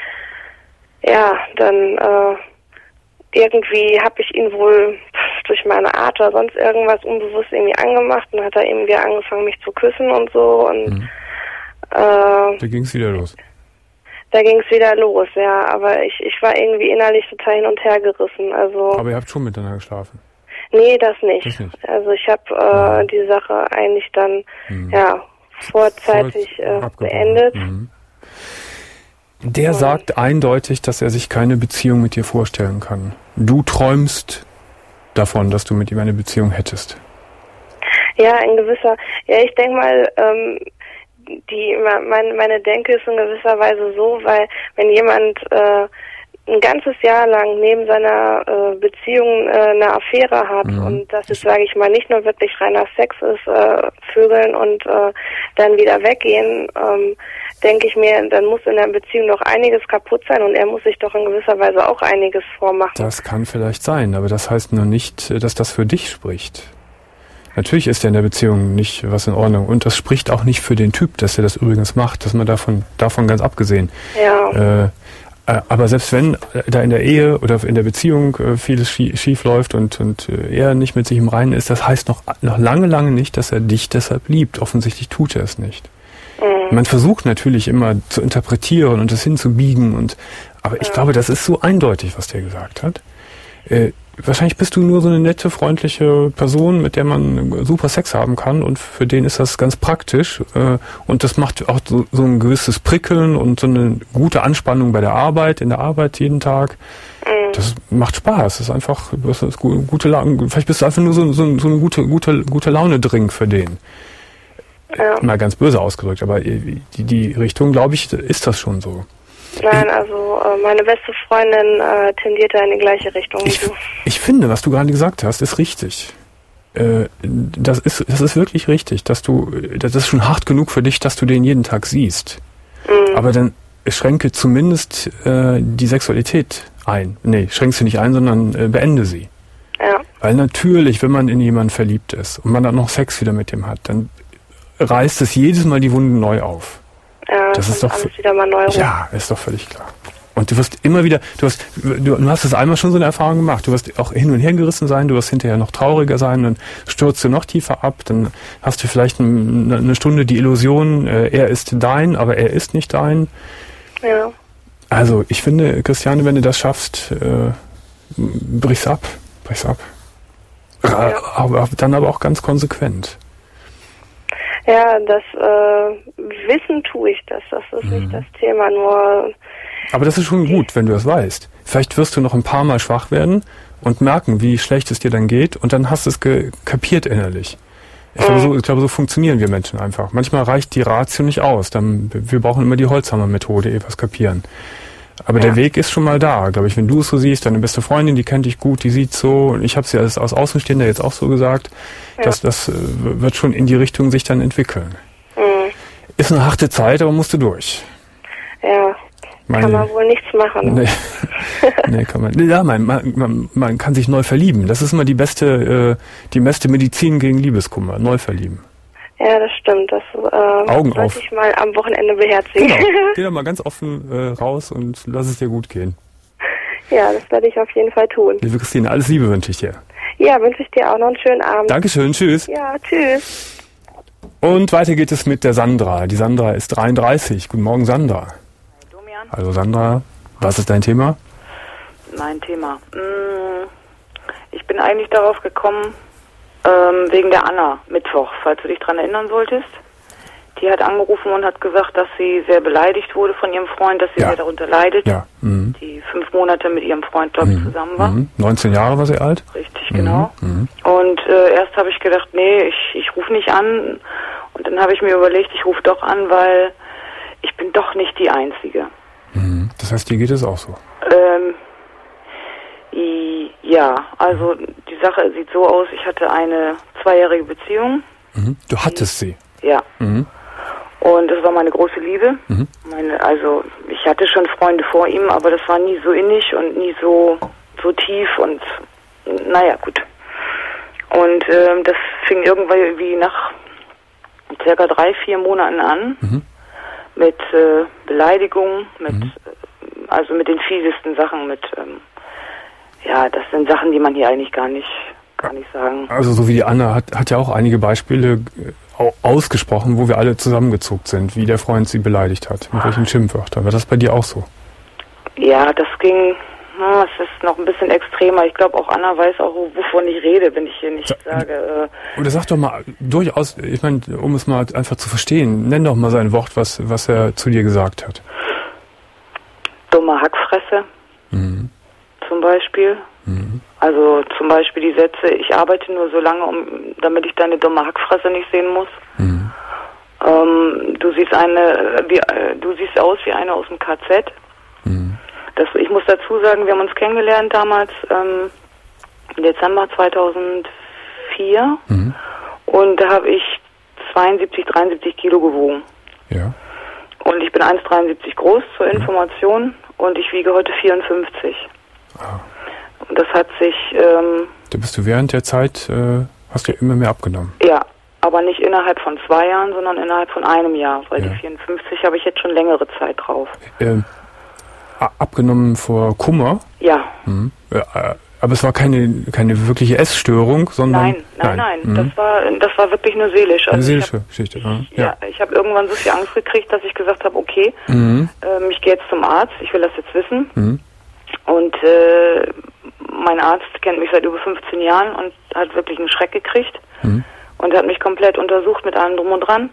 [SPEAKER 6] ja, dann äh, irgendwie habe ich ihn wohl durch meine Art oder sonst irgendwas unbewusst irgendwie angemacht und hat er irgendwie angefangen, mich zu küssen und so. Und
[SPEAKER 2] mhm.
[SPEAKER 6] äh,
[SPEAKER 2] da ging es wieder los.
[SPEAKER 6] Da ging es wieder los, ja. Aber ich, ich war irgendwie innerlich total hin und her gerissen. Also,
[SPEAKER 2] aber ihr habt schon miteinander geschlafen?
[SPEAKER 6] Nee, das nicht. Das
[SPEAKER 2] nicht.
[SPEAKER 6] Also ich habe äh, mhm. die Sache eigentlich dann mhm. ja vorzeitig äh, beendet.
[SPEAKER 2] Mhm. Der sagt eindeutig, dass er sich keine Beziehung mit dir vorstellen kann. Du träumst davon, dass du mit ihm eine Beziehung hättest.
[SPEAKER 6] Ja, in gewisser, ja, ich denke mal, ähm, die, meine, meine Denke ist in gewisser Weise so, weil wenn jemand äh, ein ganzes Jahr lang neben seiner äh, Beziehung äh, eine Affäre hat mhm. und das ist, sage ich mal, nicht nur wirklich reiner Sex ist, äh, Vögeln und äh, dann wieder weggehen, ähm, denke ich mir, dann muss in der Beziehung doch einiges kaputt sein und er muss sich doch in gewisser Weise auch einiges vormachen.
[SPEAKER 2] Das kann vielleicht sein, aber das heißt nur nicht, dass das für dich spricht. Natürlich ist ja in der Beziehung nicht was in Ordnung und das spricht auch nicht für den Typ, dass er das übrigens macht, dass man davon, davon ganz abgesehen.
[SPEAKER 6] Ja.
[SPEAKER 2] Äh, aber selbst wenn da in der Ehe oder in der Beziehung vieles schief läuft und, und er nicht mit sich im Reinen ist, das heißt noch, noch lange, lange nicht, dass er dich deshalb liebt. Offensichtlich tut er es nicht. Mhm. Man versucht natürlich immer zu interpretieren und das hinzubiegen, und aber ich ja. glaube, das ist so eindeutig, was der gesagt hat. Äh, wahrscheinlich bist du nur so eine nette, freundliche Person, mit der man super Sex haben kann, und für den ist das ganz praktisch äh, und das macht auch so, so ein gewisses Prickeln und so eine gute Anspannung bei der Arbeit, in der Arbeit jeden Tag. Mhm. Das macht Spaß. Das ist einfach, das ist gute Laune. Vielleicht bist du einfach nur so, so, so eine gute, gute, gute Laune-Drink für den. Ja. Mal ganz böse ausgedrückt, aber die, die Richtung, glaube ich, ist das schon so.
[SPEAKER 6] Nein, also äh, meine beste Freundin äh, tendiert da in die gleiche Richtung.
[SPEAKER 2] Ich, ich finde, was du gerade gesagt hast, ist richtig. Äh, das ist, das ist wirklich richtig, dass du, das ist schon hart genug für dich, dass du den jeden Tag siehst. Mhm. Aber dann schränke zumindest äh, die Sexualität ein. Nee, schränk sie nicht ein, sondern äh, beende sie.
[SPEAKER 6] Ja.
[SPEAKER 2] Weil natürlich, wenn man in jemanden verliebt ist und man dann noch Sex wieder mit dem hat, dann reißt es jedes Mal die Wunden neu auf.
[SPEAKER 6] Ja, das ist doch alles wieder mal neu rum.
[SPEAKER 2] Ja, ist doch völlig klar. Und du wirst immer wieder, du hast, du, du hast es einmal schon so eine Erfahrung gemacht. Du wirst auch hin und her gerissen sein, du wirst hinterher noch trauriger sein, dann stürzt du noch tiefer ab, dann hast du vielleicht eine, eine Stunde die Illusion, äh, er ist dein, aber er ist nicht dein.
[SPEAKER 6] Ja.
[SPEAKER 2] Also ich finde, Christiane, wenn du das schaffst, äh, brich's ab, brich's ab. Ja. Aber, dann aber auch ganz konsequent.
[SPEAKER 6] Ja, das äh, Wissen tue ich das, das ist mhm. nicht das Thema, nur...
[SPEAKER 2] Aber das ist schon gut, wenn du das weißt. Vielleicht wirst du noch ein paar Mal schwach werden und merken, wie schlecht es dir dann geht, und dann hast du es ge- kapiert innerlich. Ich glaube, so, ich glaube, so funktionieren wir Menschen einfach. Manchmal reicht die Ratio nicht aus. Dann, wir brauchen immer die Holzhammer-Methode, etwas kapieren. Aber ja. der Weg ist schon mal da, glaube ich. Wenn du es so siehst, deine beste Freundin, die kennt dich gut, die sieht so, und ich habe es ja als, als Außenstehender jetzt auch so gesagt, ja. dass das äh, wird schon in die Richtung sich dann entwickeln. Mhm. Ist eine harte Zeit, aber musst du durch.
[SPEAKER 6] Ja, Meine, kann man wohl nichts machen.
[SPEAKER 2] Nee, nee kann man. Ja, man, man, man kann sich neu verlieben. Das ist immer die beste, äh, die beste Medizin gegen Liebeskummer. Neu verlieben.
[SPEAKER 6] Ja, das stimmt. Das äh,
[SPEAKER 2] Augen
[SPEAKER 6] sollte
[SPEAKER 2] auf.
[SPEAKER 6] ich mal am Wochenende beherzigen.
[SPEAKER 2] Genau. Geh doch mal ganz offen äh, raus und lass es dir gut gehen.
[SPEAKER 6] Ja, das werde ich auf jeden Fall tun.
[SPEAKER 2] Liebe Christine, alles Liebe wünsche ich dir.
[SPEAKER 6] Ja, wünsche ich dir auch noch einen schönen Abend.
[SPEAKER 2] Dankeschön, tschüss.
[SPEAKER 6] Ja, tschüss.
[SPEAKER 2] Und weiter geht es mit der Sandra. Die Sandra ist dreiunddreißig. Guten Morgen, Sandra.
[SPEAKER 7] Domian.
[SPEAKER 2] Also Sandra, was ist dein Thema?
[SPEAKER 7] Mein Thema. Ich bin eigentlich darauf gekommen, ähm, wegen der Anna, Mittwoch, falls du dich daran erinnern solltest. Die hat angerufen und hat gesagt, dass sie sehr beleidigt wurde von ihrem Freund, dass sie
[SPEAKER 2] ja.
[SPEAKER 7] sehr darunter leidet.
[SPEAKER 2] Ja. Mhm.
[SPEAKER 7] Die fünf Monate mit ihrem Freund, glaube ich,
[SPEAKER 2] mhm.
[SPEAKER 7] zusammen war.
[SPEAKER 2] Mhm. neunzehn Jahre war sie alt?
[SPEAKER 7] Richtig, genau.
[SPEAKER 2] Mhm.
[SPEAKER 7] Und äh, erst habe ich gedacht, nee, ich, ich rufe nicht an. Und dann habe ich mir überlegt, ich rufe doch an, weil ich bin doch nicht die Einzige.
[SPEAKER 2] Mhm. Das heißt, dir geht es auch so?
[SPEAKER 7] Ähm, i, ja, also die Sache sieht so aus, ich hatte eine zweijährige Beziehung.
[SPEAKER 2] Mhm. Du hattest sie?
[SPEAKER 7] Ja.
[SPEAKER 2] Mhm.
[SPEAKER 7] Und das war meine große Liebe. Mhm. Meine, also ich hatte schon Freunde vor ihm, aber das war nie so innig und nie so, so tief und naja, gut. Und ähm, das fing irgendwie nach circa drei, vier Monaten an mhm. mit äh, Beleidigungen, mit mhm. äh, also mit den fiesesten Sachen, mit ähm, ja, das sind Sachen, die man hier eigentlich gar nicht, gar nicht sagen.
[SPEAKER 2] Also so wie die Anna hat, hat ja auch einige Beispiele ausgesprochen, wo wir alle zusammengezuckt sind, wie der Freund sie beleidigt hat, mit welchen Schimpfwörtern. War das bei dir auch so?
[SPEAKER 7] Ja, das ging, na, es ist noch ein bisschen extremer. Ich glaube auch Anna weiß auch, wovon ich rede, wenn ich hier nicht Sa- sage. Äh
[SPEAKER 2] Oder sag doch mal, durchaus, ich meine, um es mal einfach zu verstehen, nenn doch mal sein Wort, was, was er zu dir gesagt hat.
[SPEAKER 7] Dumme Hackfresse, mhm. zum Beispiel. Mhm. Also zum Beispiel die Sätze, ich arbeite nur so lange, um, damit ich deine dumme Hackfresse nicht sehen muss. Mhm. Ähm, du siehst eine, wie, äh, du siehst aus wie eine aus dem K Z. Mhm. Das, ich muss dazu sagen, wir haben uns kennengelernt damals ähm, im Dezember zweitausendvier mhm. und da habe ich zweiundsiebzig, dreiundsiebzig Kilo gewogen.
[SPEAKER 2] Ja.
[SPEAKER 7] Und ich bin eins Komma dreiundsiebzig groß zur Information mhm. und ich wiege heute vierundfünfzig. Ah. Und das hat sich... Ähm,
[SPEAKER 2] da bist du während der Zeit, äh, hast du ja immer mehr abgenommen.
[SPEAKER 7] Ja, aber nicht innerhalb von zwei Jahren, sondern innerhalb von einem Jahr, weil
[SPEAKER 2] ja.
[SPEAKER 7] die vierundfünfzig habe ich jetzt schon längere Zeit drauf.
[SPEAKER 2] Ähm, abgenommen vor Kummer?
[SPEAKER 7] Ja.
[SPEAKER 2] Mhm. Äh, aber es war keine keine wirkliche Essstörung, sondern...
[SPEAKER 7] Nein, nein, nein. nein. Mhm. Das war das war wirklich nur seelisch. Also
[SPEAKER 2] Eine seelische
[SPEAKER 7] hab,
[SPEAKER 2] Geschichte.
[SPEAKER 7] Ich,
[SPEAKER 2] ja,
[SPEAKER 7] ja, ich habe irgendwann so viel Angst gekriegt, dass ich gesagt habe, okay, mhm. ähm, ich gehe jetzt zum Arzt, ich will das jetzt wissen. Mhm. Und äh, mein Arzt kennt mich seit über fünfzehn Jahren und hat wirklich einen Schreck gekriegt. Mhm. Und hat mich komplett untersucht mit allem drum und dran.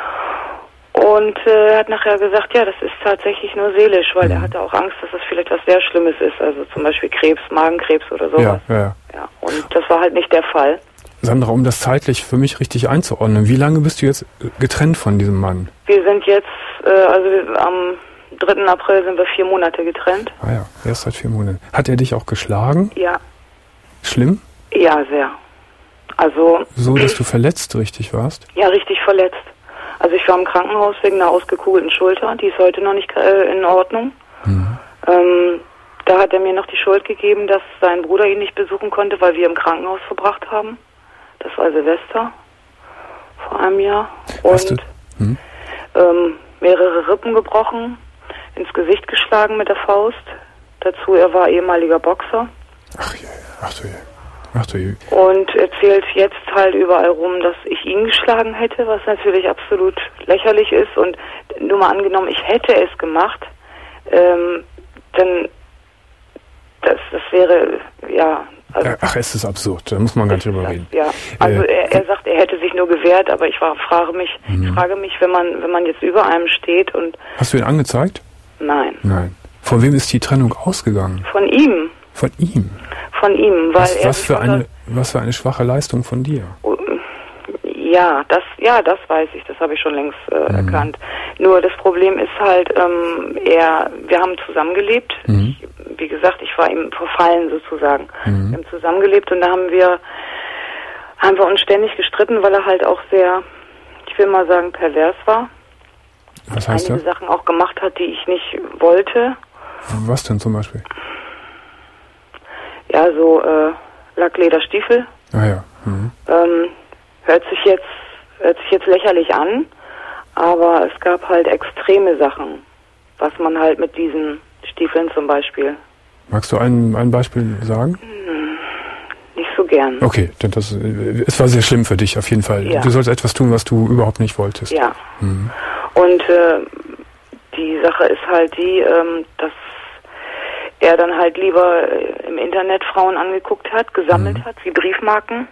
[SPEAKER 7] Und äh, er hat nachher gesagt, ja, das ist tatsächlich nur seelisch, weil mhm. er hatte auch Angst, dass das vielleicht was sehr Schlimmes ist. Also zum Beispiel Krebs, Magenkrebs oder sowas.
[SPEAKER 2] Ja, ja.
[SPEAKER 7] Ja, und das war halt nicht der Fall.
[SPEAKER 2] Sandra, um das zeitlich für mich richtig einzuordnen, wie lange bist du jetzt getrennt von diesem Mann?
[SPEAKER 7] Wir sind jetzt, äh, also wir, am dritten April sind wir vier Monate getrennt.
[SPEAKER 2] Ah ja, erst seit vier Monaten. Hat er dich auch geschlagen?
[SPEAKER 7] Ja.
[SPEAKER 2] Schlimm?
[SPEAKER 7] Ja, sehr. Also...
[SPEAKER 2] So, dass du verletzt richtig warst?
[SPEAKER 7] Ja, richtig verletzt. Also ich war im Krankenhaus wegen einer ausgekugelten Schulter, die ist heute noch nicht äh, in Ordnung. Mhm. Ähm, da hat er mir noch die Schuld gegeben, dass sein Bruder ihn nicht besuchen konnte, weil wir im Krankenhaus verbracht haben. Das war Silvester vor einem Jahr. Und mhm. ähm, mehrere Rippen gebrochen, ins Gesicht geschlagen mit der Faust. Dazu, er war ehemaliger Boxer.
[SPEAKER 2] Ach je, ach du je. Ach du je.
[SPEAKER 7] Und erzählt jetzt halt überall rum, dass ich ihn geschlagen hätte, was natürlich absolut lächerlich ist. Und nur mal angenommen, ich hätte es gemacht, ähm, dann das, das wäre, ja... Also
[SPEAKER 2] Ach, es ist absurd, da muss man gar nicht drüber reden.
[SPEAKER 7] Ja, also äh, er, er sagt, er hätte sich nur gewehrt, aber ich war, frage mich, mhm. frage mich, wenn man wenn man jetzt über einem steht und...
[SPEAKER 2] Hast du ihn angezeigt?
[SPEAKER 7] Nein.
[SPEAKER 2] Nein. Von wem ist die Trennung ausgegangen?
[SPEAKER 7] Von ihm.
[SPEAKER 2] Von ihm?
[SPEAKER 7] Von ihm, weil
[SPEAKER 2] was,
[SPEAKER 7] er...
[SPEAKER 2] Was für, eine, was für eine schwache Leistung von dir?
[SPEAKER 7] Ja, das, ja, das weiß ich, das habe ich schon längst äh, mhm. erkannt. Nur das Problem ist halt, ähm, er, wir haben zusammengelebt.
[SPEAKER 2] Mhm.
[SPEAKER 7] Ich, wie gesagt, ich war ihm verfallen sozusagen.
[SPEAKER 2] Mhm.
[SPEAKER 7] Wir haben zusammengelebt und da haben wir, haben wir uns ständig gestritten, weil er halt auch sehr, ich will mal sagen, pervers war.
[SPEAKER 2] Was heißt
[SPEAKER 7] Einige
[SPEAKER 2] das?
[SPEAKER 7] Sachen auch gemacht hat, die ich nicht wollte.
[SPEAKER 2] Was denn zum Beispiel?
[SPEAKER 7] Ja, so äh, Lacklederstiefel.
[SPEAKER 2] Ah ja. Mhm.
[SPEAKER 7] Ähm, hört sich jetzt hört sich jetzt lächerlich an, aber es gab halt extreme Sachen, was man halt mit diesen Stiefeln zum Beispiel.
[SPEAKER 2] Magst du ein, ein Beispiel sagen?
[SPEAKER 7] Hm, nicht so gern.
[SPEAKER 2] Okay, denn das, es war sehr schlimm für dich auf jeden Fall.
[SPEAKER 7] Ja.
[SPEAKER 2] Du sollst etwas tun, was du überhaupt nicht wolltest.
[SPEAKER 7] Ja.
[SPEAKER 2] Mhm.
[SPEAKER 7] Und äh, die Sache ist halt die, ähm, dass er dann halt lieber im Internet Frauen angeguckt hat, gesammelt mhm. hat, wie Briefmarken.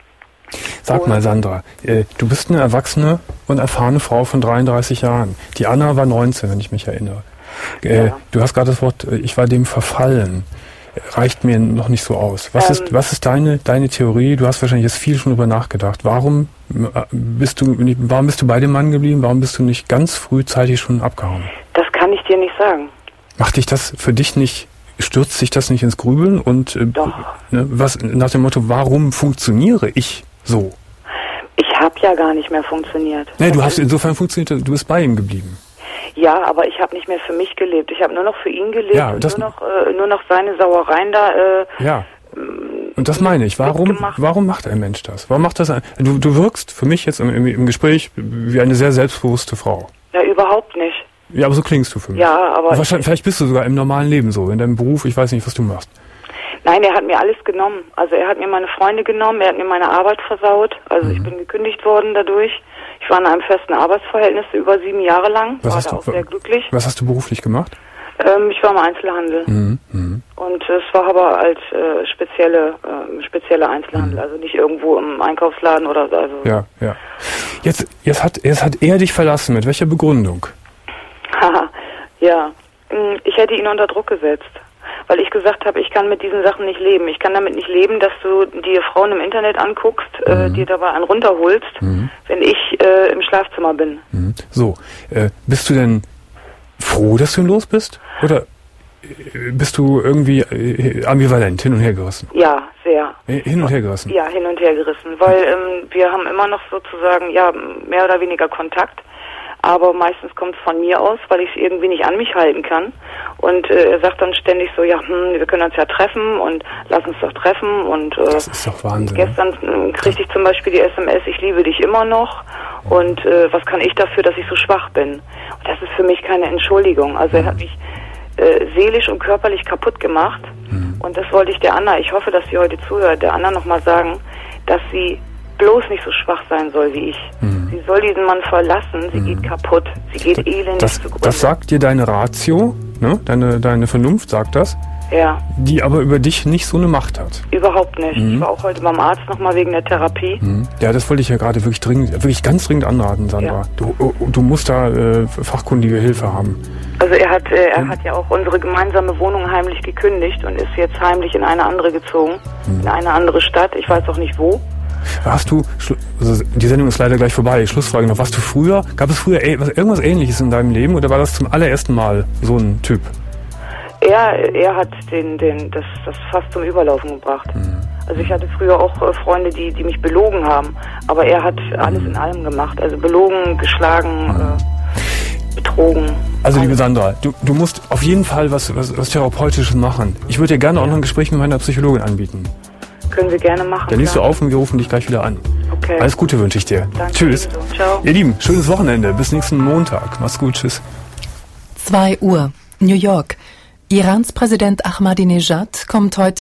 [SPEAKER 2] Sag mal, Sandra, äh, du bist eine erwachsene und erfahrene Frau von dreiunddreißig Jahren. Die Anna war neunzehn, wenn ich mich erinnere. Äh,
[SPEAKER 7] ja.
[SPEAKER 2] Du hast gerade das Wort, äh, ich war dem verfallen. Reicht mir noch nicht so aus. Was
[SPEAKER 7] ähm,
[SPEAKER 2] ist, was ist deine, deine Theorie? Du hast wahrscheinlich jetzt viel schon drüber nachgedacht. Warum äh, bist du, warum bist du bei dem Mann geblieben? Warum bist du nicht ganz frühzeitig schon abgehauen?
[SPEAKER 7] Das kann ich dir nicht sagen.
[SPEAKER 2] Macht dich das für dich nicht, stürzt dich das nicht ins Grübeln? Und äh,
[SPEAKER 7] Doch.
[SPEAKER 2] Ne, was nach dem Motto, warum funktioniere ich so?
[SPEAKER 7] Ich habe ja gar nicht mehr funktioniert.
[SPEAKER 2] Nee, du hast insofern funktioniert, du bist bei ihm geblieben.
[SPEAKER 7] Ja, aber ich habe nicht mehr für mich gelebt. Ich habe nur noch für ihn gelebt
[SPEAKER 2] Ja,
[SPEAKER 7] und
[SPEAKER 2] das
[SPEAKER 7] nur noch, äh, nur noch seine Sauereien da. Äh,
[SPEAKER 2] ja. Und das meine ich. Warum, warum macht ein Mensch das? Warum macht das ein, du, du wirkst für mich jetzt im, im, im Gespräch wie eine sehr selbstbewusste Frau.
[SPEAKER 7] Ja, überhaupt nicht.
[SPEAKER 2] Ja, aber so klingst du für mich.
[SPEAKER 7] Ja, aber...
[SPEAKER 2] Wahrscheinlich, vielleicht bist du sogar im normalen Leben so, in deinem Beruf, ich weiß nicht, was du machst.
[SPEAKER 7] Nein, er hat mir alles genommen. Also er hat mir meine Freunde genommen, er hat mir meine Arbeit versaut. Also mhm. ich bin gekündigt worden dadurch. Ich war in einem festen Arbeitsverhältnis über sieben Jahre lang,
[SPEAKER 2] was
[SPEAKER 7] war
[SPEAKER 2] da
[SPEAKER 7] auch
[SPEAKER 2] du,
[SPEAKER 7] sehr glücklich.
[SPEAKER 2] Was hast du beruflich gemacht?
[SPEAKER 7] Ähm, ich war im Einzelhandel.
[SPEAKER 2] Mhm. Mhm.
[SPEAKER 7] Und es war aber als äh, spezielle äh, spezielle Einzelhandel, mhm. also nicht irgendwo im Einkaufsladen oder so. Also
[SPEAKER 2] ja, ja. Jetzt, jetzt, hat, jetzt hat er dich verlassen. Mit welcher Begründung?
[SPEAKER 7] Haha, ja. Ich hätte ihn unter Druck gesetzt. Weil ich gesagt habe, ich kann mit diesen Sachen nicht leben. Ich kann damit nicht leben, dass du dir Frauen im Internet anguckst, mhm. äh, dir dabei einen runterholst, mhm. wenn ich äh, im Schlafzimmer bin.
[SPEAKER 2] Mhm. So, äh, bist du denn froh, dass du ihn los bist? Oder äh, bist du irgendwie äh, ambivalent, hin und her gerissen?
[SPEAKER 7] Ja, sehr.
[SPEAKER 2] Äh, hin und her gerissen?
[SPEAKER 7] Ja, hin und her gerissen. Weil ähm, wir haben immer noch sozusagen, ja, mehr oder weniger Kontakt. Aber meistens kommt es von mir aus, weil ich es irgendwie nicht an mich halten kann. Und äh, er sagt dann ständig so, ja, hm, wir können uns ja treffen und lass uns doch treffen. Und äh,
[SPEAKER 2] das ist doch Wahnsinn.
[SPEAKER 7] Gestern äh, kriegte ich zum Beispiel die S M S, ich liebe dich immer noch. Und äh, was kann ich dafür, dass ich so schwach bin? Und das ist für mich keine Entschuldigung. Also er hat mich äh, seelisch und körperlich kaputt gemacht. Mhm. Und das wollte ich der Anna, ich hoffe, dass sie heute zuhört, der Anna nochmal sagen, dass sie bloß nicht so schwach sein soll wie ich. Mhm. Sie soll diesen Mann verlassen, sie mhm. geht kaputt, sie geht elendig
[SPEAKER 2] das,
[SPEAKER 7] zugrunde.
[SPEAKER 2] Das sagt dir deine Ratio, ne? deine, deine Vernunft sagt das,
[SPEAKER 7] ja. die
[SPEAKER 2] aber über dich nicht so eine Macht hat.
[SPEAKER 7] Überhaupt nicht.
[SPEAKER 2] Mhm.
[SPEAKER 7] Ich war auch heute beim Arzt nochmal wegen der Therapie.
[SPEAKER 2] Mhm. Ja, das wollte ich ja gerade wirklich dringend, wirklich ganz dringend anraten, Sandra. Ja. Du, du musst da äh, fachkundige Hilfe haben.
[SPEAKER 7] Also er hat, äh, er mhm. hat ja auch unsere gemeinsame Wohnung heimlich gekündigt und ist jetzt heimlich in eine andere gezogen, mhm. in eine andere Stadt, ich weiß auch nicht wo.
[SPEAKER 2] Hast du, also die Sendung ist leider gleich vorbei, Schlussfrage noch, warst du früher, gab es früher irgendwas Ähnliches in deinem Leben oder war das zum allerersten Mal so ein Typ?
[SPEAKER 7] Er, er hat den, den, das, das fast zum Überlaufen gebracht. Mhm. Also ich hatte früher auch äh, Freunde, die, die mich belogen haben, aber er hat alles mhm. in allem gemacht, also belogen, geschlagen, mhm. äh, betrogen.
[SPEAKER 2] Also liebe Sandra, du, du musst auf jeden Fall was, was, was Therapeutisches machen. Ich würde dir gerne ja. auch noch ein Gespräch mit meiner Psychologin anbieten.
[SPEAKER 7] Können wir gerne machen.
[SPEAKER 2] Dann liest du auf und wir rufen dich gleich wieder an.
[SPEAKER 7] Okay.
[SPEAKER 2] Alles Gute wünsche ich dir.
[SPEAKER 7] Danke.
[SPEAKER 2] Tschüss.
[SPEAKER 7] Ciao.
[SPEAKER 2] Ihr Lieben, schönes Wochenende. Bis nächsten Montag. Mach's gut. Tschüss.
[SPEAKER 8] zwei Uhr. New York. Irans Präsident Ahmadinejad kommt heute